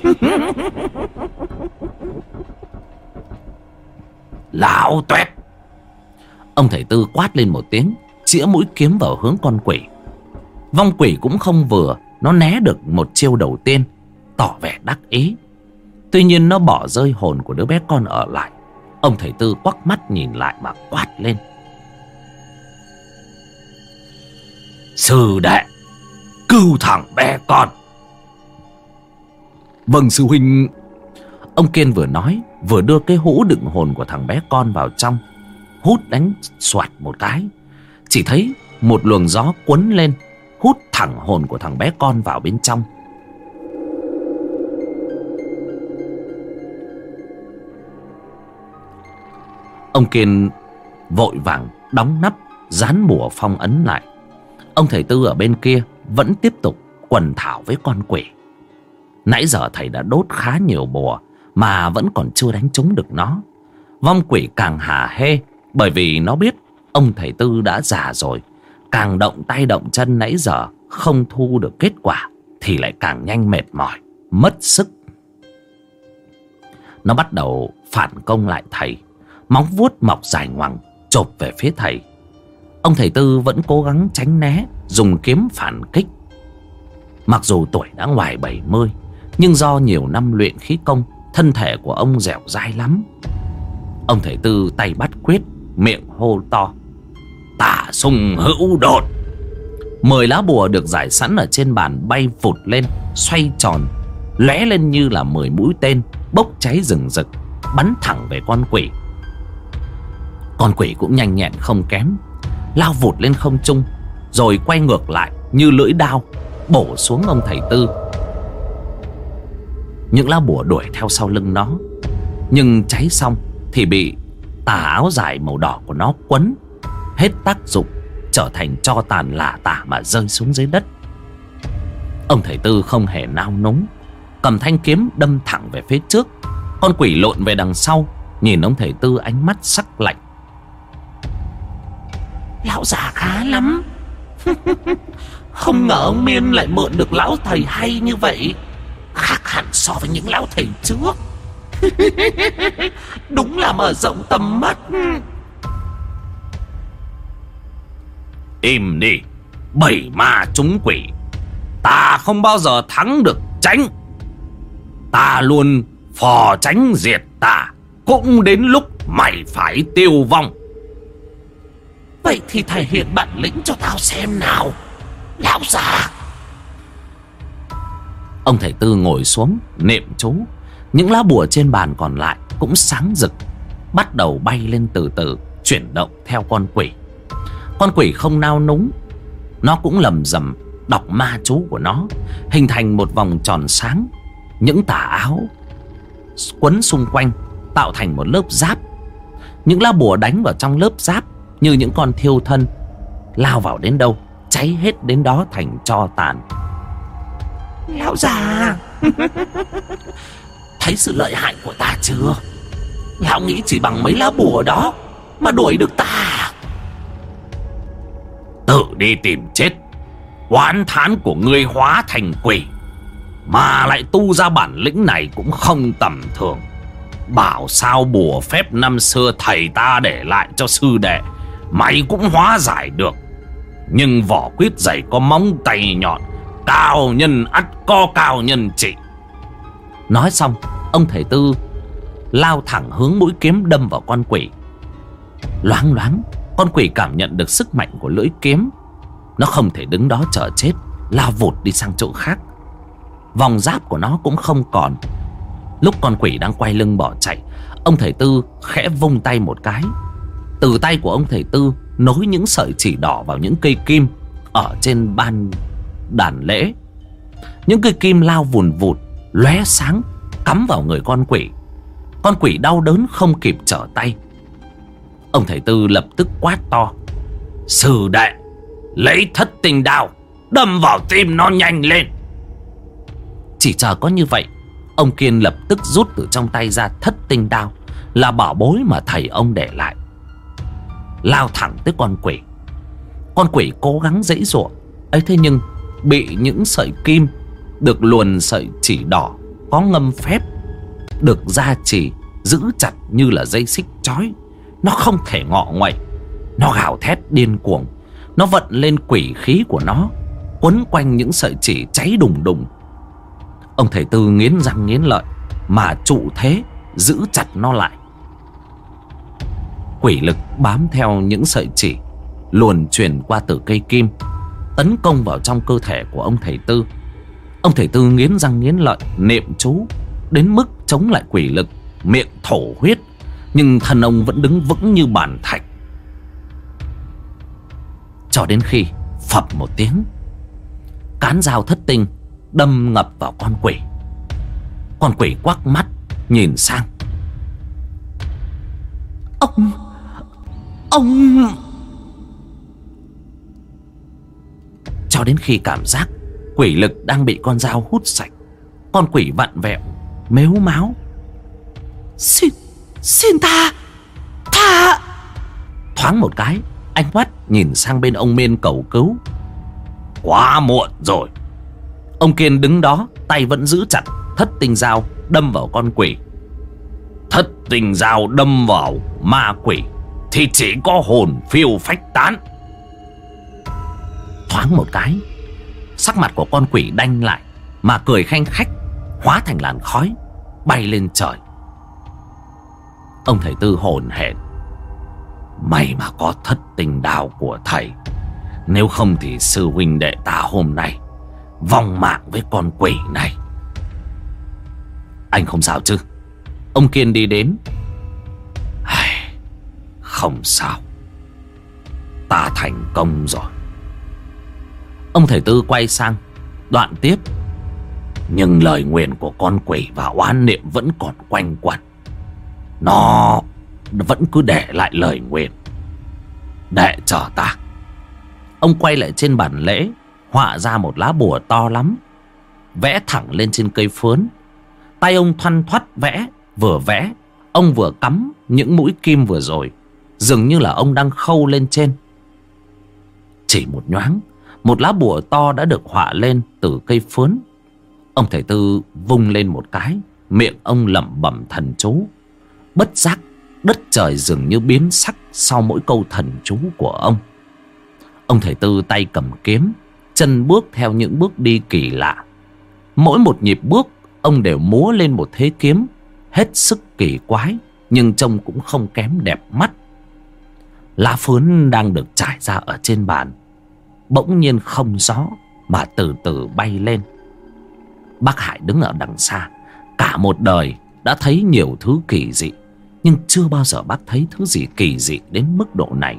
Lão tuét! Ông thầy Tư quát lên một tiếng, chĩa mũi kiếm vào hướng con quỷ. Vong quỷ cũng không vừa, nó né được một chiêu đầu tiên, tỏ vẻ đắc ý. Tuy nhiên nó bỏ rơi hồn của đứa bé con ở lại. Ông thầy Tư quắc mắt nhìn lại mà quát lên: sư đệ, cứu thằng bé con! Vâng sư huynh. Ông Kiên vừa nói vừa đưa cái hũ đựng hồn của thằng bé con vào trong, hút đánh xoạt một cái. Chỉ thấy một luồng gió cuốn lên, hút thẳng hồn của thằng bé con vào bên trong. Ông Kiên vội vàng đóng nắp, dán bùa phong ấn lại. Ông thầy Tư ở bên kia vẫn tiếp tục quần thảo với con quỷ. Nãy giờ thầy đã đốt khá nhiều bùa mà vẫn còn chưa đánh trúng được nó. Vong quỷ càng hả hê, bởi vì nó biết ông thầy Tư đã già rồi. Càng động tay động chân nãy giờ không thu được kết quả thì lại càng nhanh mệt mỏi, mất sức. Nó bắt đầu phản công lại thầy, móng vuốt mọc dài ngoằng chộp về phía thầy. Ông thầy Tư vẫn cố gắng tránh né, dùng kiếm phản kích. Mặc dù tuổi đã ngoài bảy mươi, nhưng do nhiều năm luyện khí công, thân thể của ông dẻo dai lắm. Ông thầy Tư tay bắt quyết, miệng hô to: tả sung hữu đột! Mười lá bùa được rải sẵn ở trên bàn bay vụt lên, xoay tròn, lóe lên như là mười mũi tên, bốc cháy rừng rực, bắn thẳng về con quỷ. Con quỷ cũng nhanh nhẹn không kém, lao vụt lên không trung, rồi quay ngược lại như lưỡi đao bổ xuống ông thầy Tư. Những lá bùa đuổi theo sau lưng nó, nhưng cháy xong thì bị tà áo dài màu đỏ của nó quấn, hết tác dụng, trở thành tro tàn lả tả mà rơi xuống dưới đất. Ông thầy Tư không hề nao núng, cầm thanh kiếm đâm thẳng về phía trước. Con quỷ lộn về đằng sau, nhìn ông thầy Tư ánh mắt sắc lạnh: lão già khá lắm. Không ngờ ông Miên lại mượn được lão thầy hay như vậy, khác hẳn so với những lão thầy trước. Đúng là mở rộng tầm mắt. Im đi, bảy ma trúng quỷ, ta không bao giờ thắng được tránh. Ta luôn phò tránh diệt ta, cũng đến lúc mày phải tiêu vong. Vậy thì thể hiện bản lĩnh cho tao xem nào, lão già. Ông thầy Tư ngồi xuống niệm chú. Những lá bùa trên bàn còn lại cũng sáng rực, bắt đầu bay lên từ từ, chuyển động theo con quỷ. Con quỷ không nao núng, nó cũng lầm rầm đọc ma chú của nó, hình thành một vòng tròn sáng. Những tà áo quấn xung quanh tạo thành một lớp giáp. Những lá bùa đánh vào trong lớp giáp như những con thiêu thân, lao vào đến đâu cháy hết đến đó thành tro tàn. Lão già, thấy sự lợi hại của ta chưa? Lão nghĩ chỉ bằng mấy lá bùa đó mà đuổi được ta? Tự đi tìm chết. Oán thán của ngươi hóa thành quỷ mà lại tu ra bản lĩnh này cũng không tầm thường. Bảo sao bùa phép năm xưa thầy ta để lại cho sư đệ mày cũng hóa giải được. Nhưng vỏ quýt dày có móng tay nhọn, cao nhân ắt có cao nhân trị. Nói xong, ông thầy Tư lao thẳng hướng mũi kiếm đâm vào con quỷ. Loáng loáng, con quỷ cảm nhận được sức mạnh của lưỡi kiếm. Nó không thể đứng đó chờ chết, lao vụt đi sang chỗ khác. Vòng giáp của nó cũng không còn. Lúc con quỷ đang quay lưng bỏ chạy, ông thầy Tư khẽ vung tay một cái. Từ tay của ông thầy Tư nối những sợi chỉ đỏ vào những cây kim ở trên ban đàn lễ. Những cây kim lao vùn vụt, lóe sáng, cắm vào người con quỷ. Con quỷ đau đớn không kịp trở tay. Ông thầy Tư lập tức quát to: Sư đệ, lấy thất tinh đao đâm vào tim nó nhanh lên. Chỉ chờ có như vậy, ông Kiên lập tức rút từ trong tay ra thất tinh đao, là bảo bối mà thầy ông để lại, lao thẳng tới con quỷ. Con quỷ cố gắng giãy giụa ấy, thế nhưng bị những sợi kim được luồn sợi chỉ đỏ có ngâm phép, được gia trì giữ chặt như là dây xích trói. Nó không thể ngọ nguậy. Nó gào thét điên cuồng. Nó vận lên quỷ khí của nó, quấn quanh những sợi chỉ cháy đùng đùng. Ông thầy Tư nghiến răng nghiến lợi mà trụ thế giữ chặt nó lại. Quỷ lực bám theo những sợi chỉ luồn truyền qua từ cây kim, tấn công vào trong cơ thể của ông thầy Tư. Ông thầy Tư nghiến răng nghiến lợi niệm chú đến mức chống lại quỷ lực, miệng thổ huyết, nhưng thân ông vẫn đứng vững như bàn thạch. Cho đến khi phập một tiếng, cán dao thất tinh đâm ngập vào con quỷ. Con quỷ quắc mắt nhìn sang. Ông Ông Cho đến khi cảm giác quỷ lực đang bị con dao hút sạch, con quỷ vặn vẹo mếu máo: Xin Xin tha Tha Thoáng một cái, anh mắt nhìn sang bên ông Miên cầu cứu. Quá muộn rồi. Ông Kiên đứng đó, tay vẫn giữ chặt thất tinh dao đâm vào con quỷ. Thất tinh dao đâm vào ma quỷ thì chỉ có hồn phiêu phách tán. Thoáng một cái, sắc mặt của con quỷ đanh lại, mà cười khanh khách, hóa thành làn khói bay lên trời. Ông thầy Tư hồn hển: May mà có thất tinh đao của thầy, nếu không thì sư huynh đệ ta hôm nay vong mạng với con quỷ này. Anh không sao chứ? Ông Kiên đi đến. Không sao, ta thành công rồi. Ông thầy Tư quay sang đoạn tiếp: Nhưng lời nguyền của con quỷ và oán niệm vẫn còn quanh quẩn. Nó vẫn cứ để lại lời nguyền. Đệ chờ ta. Ông quay lại trên bàn lễ, họa ra một lá bùa to lắm, vẽ thẳng lên trên cây phướn. Tay ông thoăn thoắt vẽ, vừa vẽ ông vừa cắm những mũi kim vừa rồi, dường như là ông đang khâu lên trên. Chỉ một nhoáng, một lá bùa to đã được họa lên từ cây phướn. Ông thầy Tư vung lên một cái, miệng ông lẩm bẩm thần chú. Bất giác đất trời dường như biến sắc sau mỗi câu thần chú của ông. Ông thầy Tư tay cầm kiếm, chân bước theo những bước đi kỳ lạ. Mỗi một nhịp bước ông đều múa lên một thế kiếm hết sức kỳ quái, nhưng trông cũng không kém đẹp mắt. Lá phướn đang được trải ra ở trên bàn bỗng nhiên không gió mà từ từ bay lên. Bác Hải đứng ở đằng xa, cả một đời đã thấy nhiều thứ kỳ dị, nhưng chưa bao giờ bác thấy thứ gì kỳ dị đến mức độ này.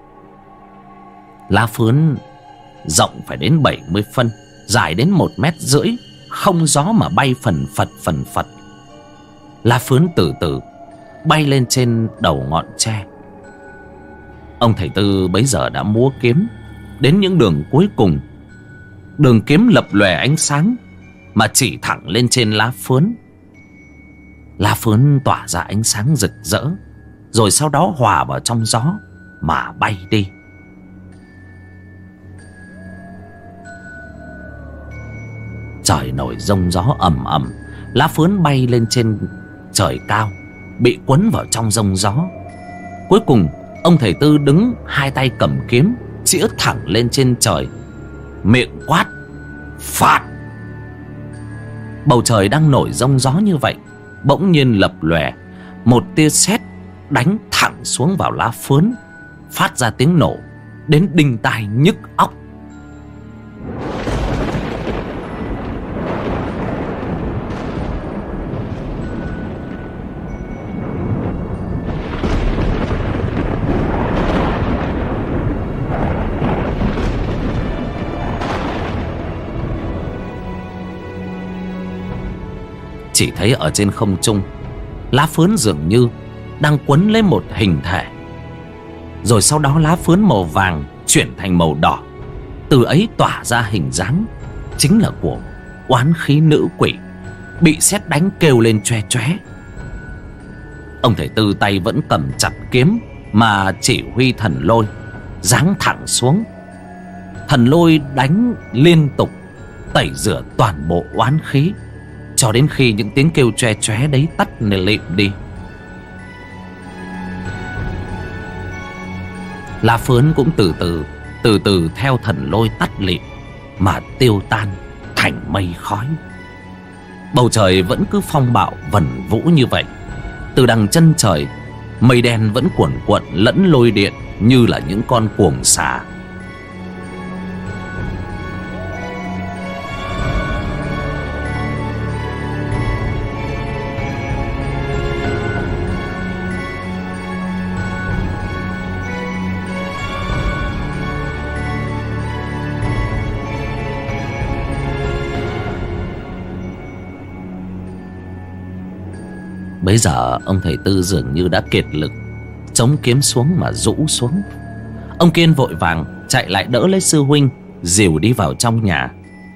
Lá phướn rộng phải đến bảy mươi phân, dài đến một mét rưỡi, không gió mà bay phần phật phần phật. Lá phướn từ từ bay lên trên đầu ngọn tre. Ông thầy Tư bấy giờ đã múa kiếm đến những đường cuối cùng. Đường kiếm lập lòe ánh sáng mà chỉ thẳng lên trên lá phướn. Lá phướn tỏa ra ánh sáng rực rỡ, rồi sau đó hòa vào trong gió mà bay đi. Trời nổi giông gió ầm ầm, lá phướn bay lên trên trời cao, bị quấn vào trong giông gió. Cuối cùng ông thầy Tư đứng hai tay cầm kiếm, chĩa thẳng lên trên trời, miệng quát: Phạt! Bầu trời đang nổi giông gió như vậy, bỗng nhiên lập lòe một tia sét đánh thẳng xuống vào lá phướn, phát ra tiếng nổ đến đinh tai nhức óc. chỉ thấy ở trên không trung, lá phướn dường như đang quấn lấy một hình thể. Rồi sau đó lá phướn màu vàng chuyển thành màu đỏ, từ ấy tỏa ra hình dáng chính là của oán khí nữ quỷ bị sét đánh kêu lên choe choé. Ông thầy Tư tay vẫn cầm chặt kiếm mà chỉ huy thần lôi giáng thẳng xuống. Thần lôi đánh liên tục, tẩy rửa toàn bộ oán khí, cho đến khi những tiếng kêu choe choé đấy tắt lịm đi. Lá phướn cũng từ từ Từ từ theo thần lôi tắt lịm mà tiêu tan thành mây khói. Bầu trời vẫn cứ phong bạo vần vũ như vậy. Từ đằng chân trời, mây đen vẫn cuồn cuộn lẫn lôi điện như là những con cuồng xà. Bấy giờ ông thầy Tư dường như đã kiệt lực, chống kiếm xuống mà rũ xuống. Ông Kiên vội vàng chạy lại đỡ lấy sư huynh, dìu đi vào trong nhà.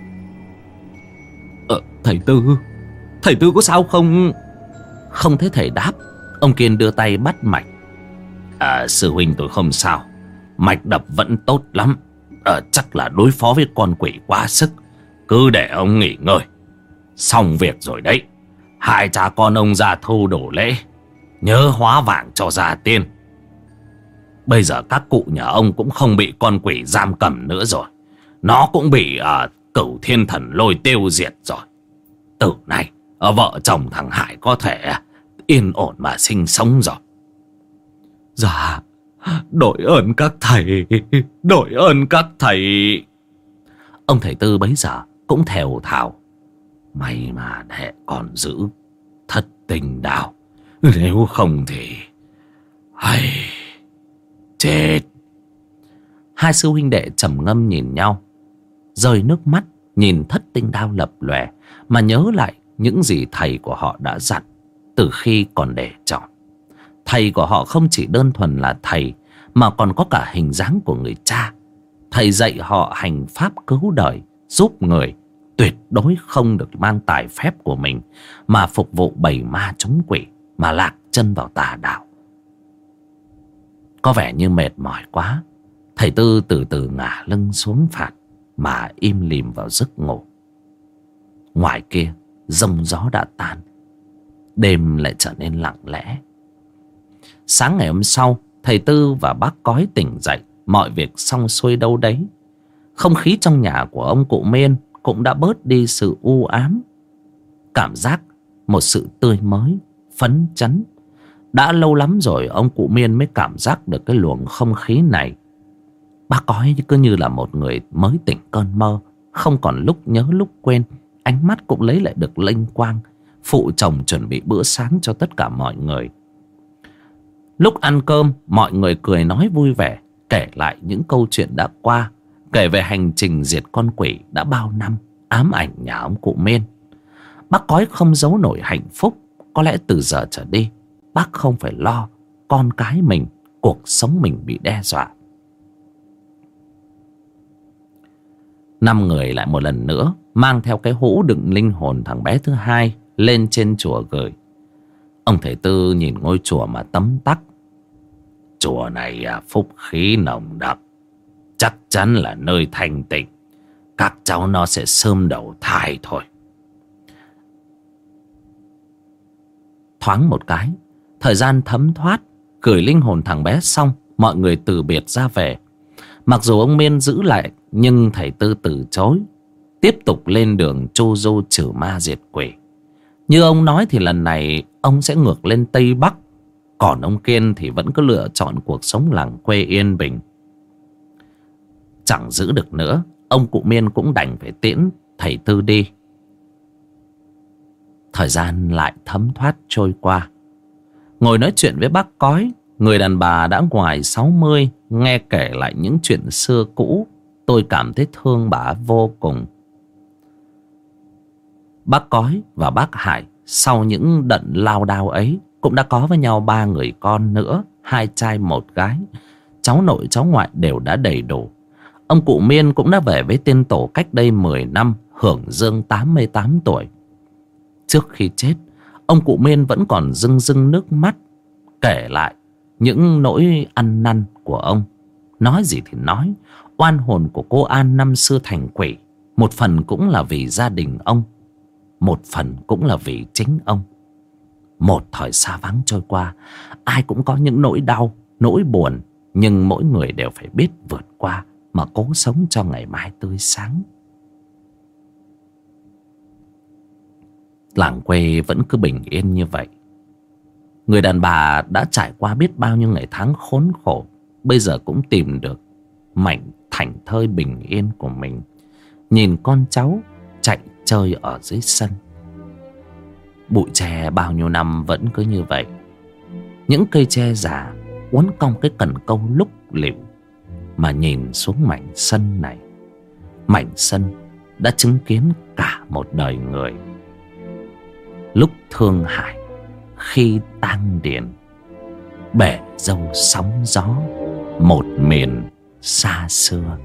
Ờ, thầy Tư, thầy Tư có sao không? Không thấy thầy đáp, ông Kiên đưa tay bắt mạch. À, sư huynh tôi không sao, mạch đập vẫn tốt lắm. À, chắc là đối phó với con quỷ quá sức, cứ để ông nghỉ ngơi. Xong việc rồi đấy, hai cha con ông ra thu đổ lễ, nhớ hóa vàng cho gia tiên. Bây giờ các cụ nhà ông cũng không bị con quỷ giam cầm nữa rồi, nó cũng bị uh, Cửu Thiên Thần Lôi tiêu diệt rồi. Từ nay uh, vợ chồng thằng Hải có thể uh, yên ổn mà sinh sống rồi. Dạ, đội ơn các thầy, đội ơn các thầy. Ông thầy Tư bấy giờ cũng thều thào. May mà đệ còn giữ thất tình đạo, nếu không thì hay chết. Hai sư huynh đệ trầm ngâm nhìn nhau, rơi nước mắt nhìn thất tinh đao lập lòe, mà nhớ lại những gì thầy của họ đã dặn từ khi còn để trọn. Thầy của họ không chỉ đơn thuần là thầy, mà còn có cả hình dáng của người cha. Thầy dạy họ hành pháp cứu đời, giúp người, tuyệt đối không được mang tài phép của mình mà phục vụ bầy ma chống quỷ, mà lạc chân vào tà đạo. Có vẻ như mệt mỏi quá, thầy Tư từ từ ngả lưng xuống phạt mà im lìm vào giấc ngủ. Ngoài kia giông gió đã tan, đêm lại trở nên lặng lẽ. Sáng ngày hôm sau, thầy Tư và bác Cói tỉnh dậy, mọi việc xong xuôi đâu đấy. Không khí trong nhà của ông cụ Miên cũng đã bớt đi sự u ám, cảm giác một sự tươi mới, phấn chấn. Đã lâu lắm rồi ông cụ Miên mới cảm giác được cái luồng không khí này. Bác Cói cứ như là một người mới tỉnh cơn mơ, không còn lúc nhớ lúc quên, ánh mắt cũng lấy lại được lênh quang, phụ chồng chuẩn bị bữa sáng cho tất cả mọi người. Lúc ăn cơm, mọi người cười nói vui vẻ, kể lại những câu chuyện đã qua, kể về hành trình diệt con quỷ đã bao năm ám ảnh nhà ông cụ Miên. Bác Cói không giấu nổi hạnh phúc. Có lẽ từ giờ trở đi, bác không phải lo con cái mình, cuộc sống mình bị đe dọa. Năm người lại một lần nữa mang theo cái hũ đựng linh hồn thằng bé thứ hai lên trên chùa gửi. Ông thầy Tư nhìn ngôi chùa mà tấm tắc. Chùa này à, phúc khí nồng đậm, chắc chắn là nơi thanh tịnh. Các cháu nó sẽ sớm đầu thai thôi. Thoáng một cái, thời gian thấm thoát, gửi linh hồn thằng bé xong, mọi người từ biệt ra về. Mặc dù ông Miên giữ lại, nhưng thầy Tư từ chối, tiếp tục lên đường chu du trừ ma diệt quỷ. Như ông nói thì lần này ông sẽ ngược lên Tây Bắc, còn ông Kiên thì vẫn cứ lựa chọn cuộc sống làng quê yên bình. Chẳng giữ được nữa, ông cụ Miên cũng đành phải tiễn thầy Tư đi. Thời gian lại thấm thoát trôi qua. Ngồi nói chuyện với bác Cói, người đàn bà đã ngoài sáu mươi, nghe kể lại những chuyện xưa cũ, tôi cảm thấy thương bà vô cùng. Bác Cói và bác Hải sau những đận lao đao ấy cũng đã có với nhau ba người con nữa, hai trai một gái. Cháu nội cháu ngoại đều đã đầy đủ. Ông cụ Miên cũng đã về với tiên tổ cách đây mười năm, hưởng dương tám mươi tám tuổi. Trước khi chết, ông cụ Miên vẫn còn rưng rưng nước mắt, kể lại những nỗi ăn năn của ông. Nói gì thì nói, oan hồn của cô An năm xưa thành quỷ, một phần cũng là vì gia đình ông, một phần cũng là vì chính ông. Một thời xa vắng trôi qua, ai cũng có những nỗi đau, nỗi buồn, nhưng mỗi người đều phải biết vượt qua mà cố sống cho ngày mai tươi sáng. Làng quê vẫn cứ bình yên như vậy. Người đàn bà đã trải qua biết bao nhiêu ngày tháng khốn khổ, bây giờ cũng tìm được mảnh thảnh thơi bình yên của mình, nhìn con cháu chạy chơi ở dưới sân. Bụi tre bao nhiêu năm vẫn cứ như vậy. Những cây tre già uốn cong cái cần câu lúc lịu, mà nhìn xuống mảnh sân này, mảnh sân đã chứng kiến cả một đời người. Lúc thương hải, khi tang điền, bể dâu sóng gió, một miền xa xưa.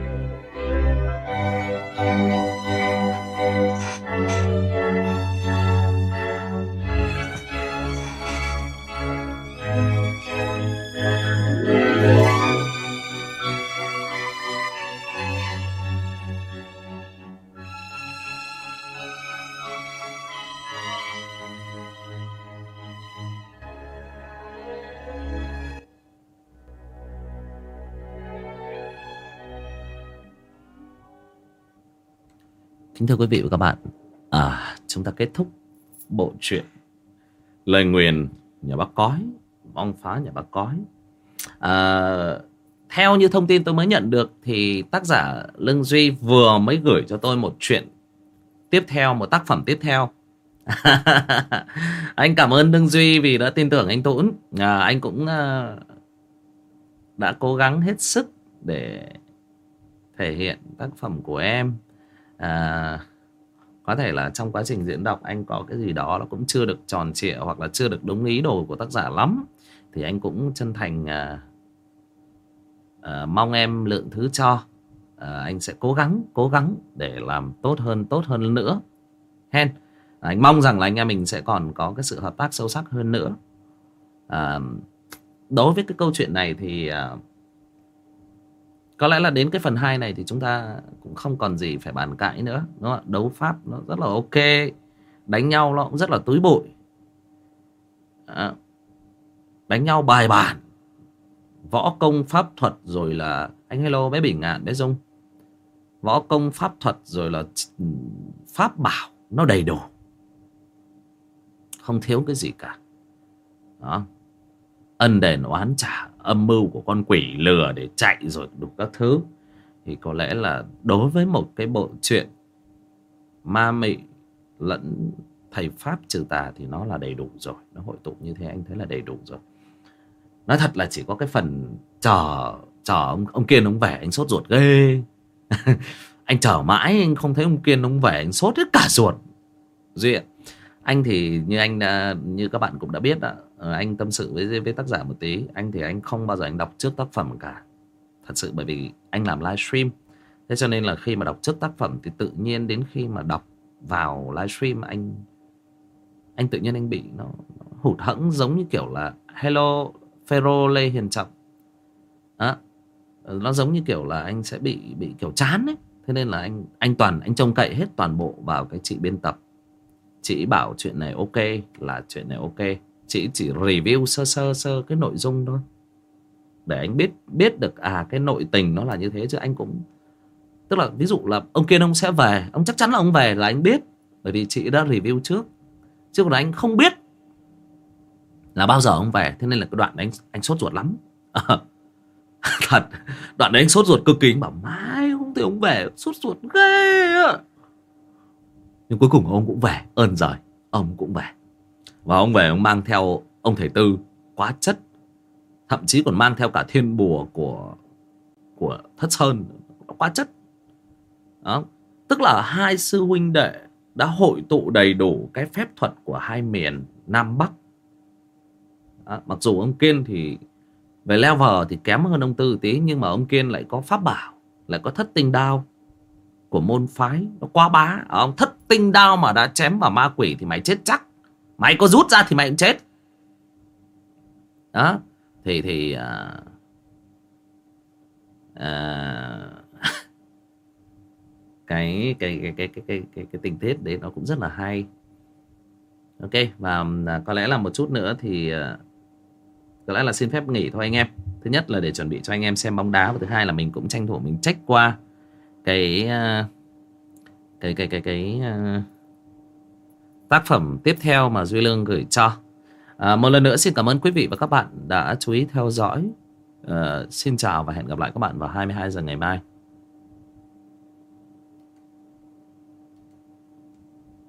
Kính thưa quý vị và các bạn, à, chúng ta kết thúc bộ truyện Lời Nguyền Nhà Bác Cói, Vong Phá Nhà Bác Cói. à, Theo như thông tin tôi mới nhận được thì tác giả Lương Duy vừa mới gửi cho tôi một chuyện tiếp theo, một tác phẩm tiếp theo. Anh cảm ơn Lương Duy vì đã tin tưởng anh Tũng. à, Anh cũng à, đã cố gắng hết sức để thể hiện tác phẩm của em. À, có thể là trong quá trình diễn đọc anh có cái gì đó nó cũng chưa được tròn trịa, hoặc là chưa được đúng ý đồ của tác giả lắm, thì anh cũng chân thành à, à, mong em lượng thứ cho. à, Anh sẽ cố gắng Cố gắng để làm tốt hơn Tốt hơn nữa hen. à, Anh mong rằng là anh em mình sẽ còn có cái sự hợp tác sâu sắc hơn nữa. à, Đối với cái câu chuyện này thì à, có lẽ là đến cái phần hai này thì chúng ta cũng không còn gì phải bàn cãi nữa, đúng không? Đấu pháp nó rất là ok, đánh nhau nó cũng rất là túi bụi. à, Đánh nhau bài bản, võ công pháp thuật, rồi là anh hello bé Bình Ngạn, bé Dung, võ công pháp thuật rồi là pháp bảo nó đầy đủ, không thiếu cái gì cả. Đó, ân đền oán trả, âm mưu của con quỷ lừa để chạy rồi đủ các thứ, thì có lẽ là đối với một cái bộ truyện ma mị lẫn thầy pháp trừ tà thì nó là đầy đủ rồi. Nó hội tụ như thế anh thấy là đầy đủ rồi. Nói thật là chỉ có cái phần chờ chờ ông, ông Kiên ông về anh sốt ruột ghê. Anh chờ mãi anh không thấy ông Kiên ông về, anh sốt hết cả ruột. Duyện anh thì như anh đã, như các bạn cũng đã biết đó, anh tâm sự với với tác giả một tí. Anh thì anh không bao giờ anh đọc trước tác phẩm cả, thật sự, bởi vì anh làm livestream. Thế cho nên là khi mà đọc trước tác phẩm thì tự nhiên đến khi mà đọc vào livestream anh anh tự nhiên anh bị nó, nó hụt hẫng, giống như kiểu là hello Phêrô Lê Hiền Trọng đó. Nó giống như kiểu là anh sẽ bị bị kiểu chán ấy. Thế nên là anh anh toàn anh trông cậy hết toàn bộ vào cái chị biên tập. Chị bảo chuyện này ok là chuyện này ok, chị chỉ review sơ sơ sơ cái nội dung thôi, để anh biết biết được à cái nội tình nó là như thế. Chứ anh cũng, tức là ví dụ là ông kia ông sẽ về, ông chắc chắn là ông về là anh biết, bởi vì chị đã review trước. Chứ còn anh không biết là bao giờ ông về. Thế nên là cái đoạn đấy anh, anh sốt ruột lắm. Thật, đoạn đấy anh sốt ruột cực kỳ. Anh bảo mai không thấy ông về, sốt ruột ghê á. Nhưng cuối cùng ông cũng về, ơn giời, ông cũng về. Và ông về ông mang theo ông thầy Tư quá chất, thậm chí còn mang theo cả thiên bùa của của Thất Sơn, nó quá chất đó. Tức là hai sư huynh đệ đã hội tụ đầy đủ cái phép thuật của hai miền Nam Bắc. Đó, mặc dù ông Kiên thì về level thì kém hơn ông Tư tí, nhưng mà ông Kiên lại có pháp bảo, lại có thất tinh đao của môn phái, nó quá bá. Ông thất tinh đao mà đã chém vào ma quỷ thì mày chết chắc, mày có rút ra thì mày cũng chết. Đó thì thì à, à, cái, cái, cái, cái, cái, cái, cái, cái tình tiết đấy nó cũng rất là hay. Ok, và à, có lẽ là một chút nữa thì à, có lẽ là xin phép nghỉ thôi anh em. Thứ nhất là để chuẩn bị cho anh em xem bóng đá, và thứ hai là mình cũng tranh thủ mình check qua cái à, cái cái cái cái, cái uh, tác phẩm tiếp theo mà Duy Lương gửi cho. À, một lần nữa xin cảm ơn quý vị và các bạn đã chú ý theo dõi. Uh, xin chào và hẹn gặp lại các bạn vào hai mươi hai giờ ngày mai.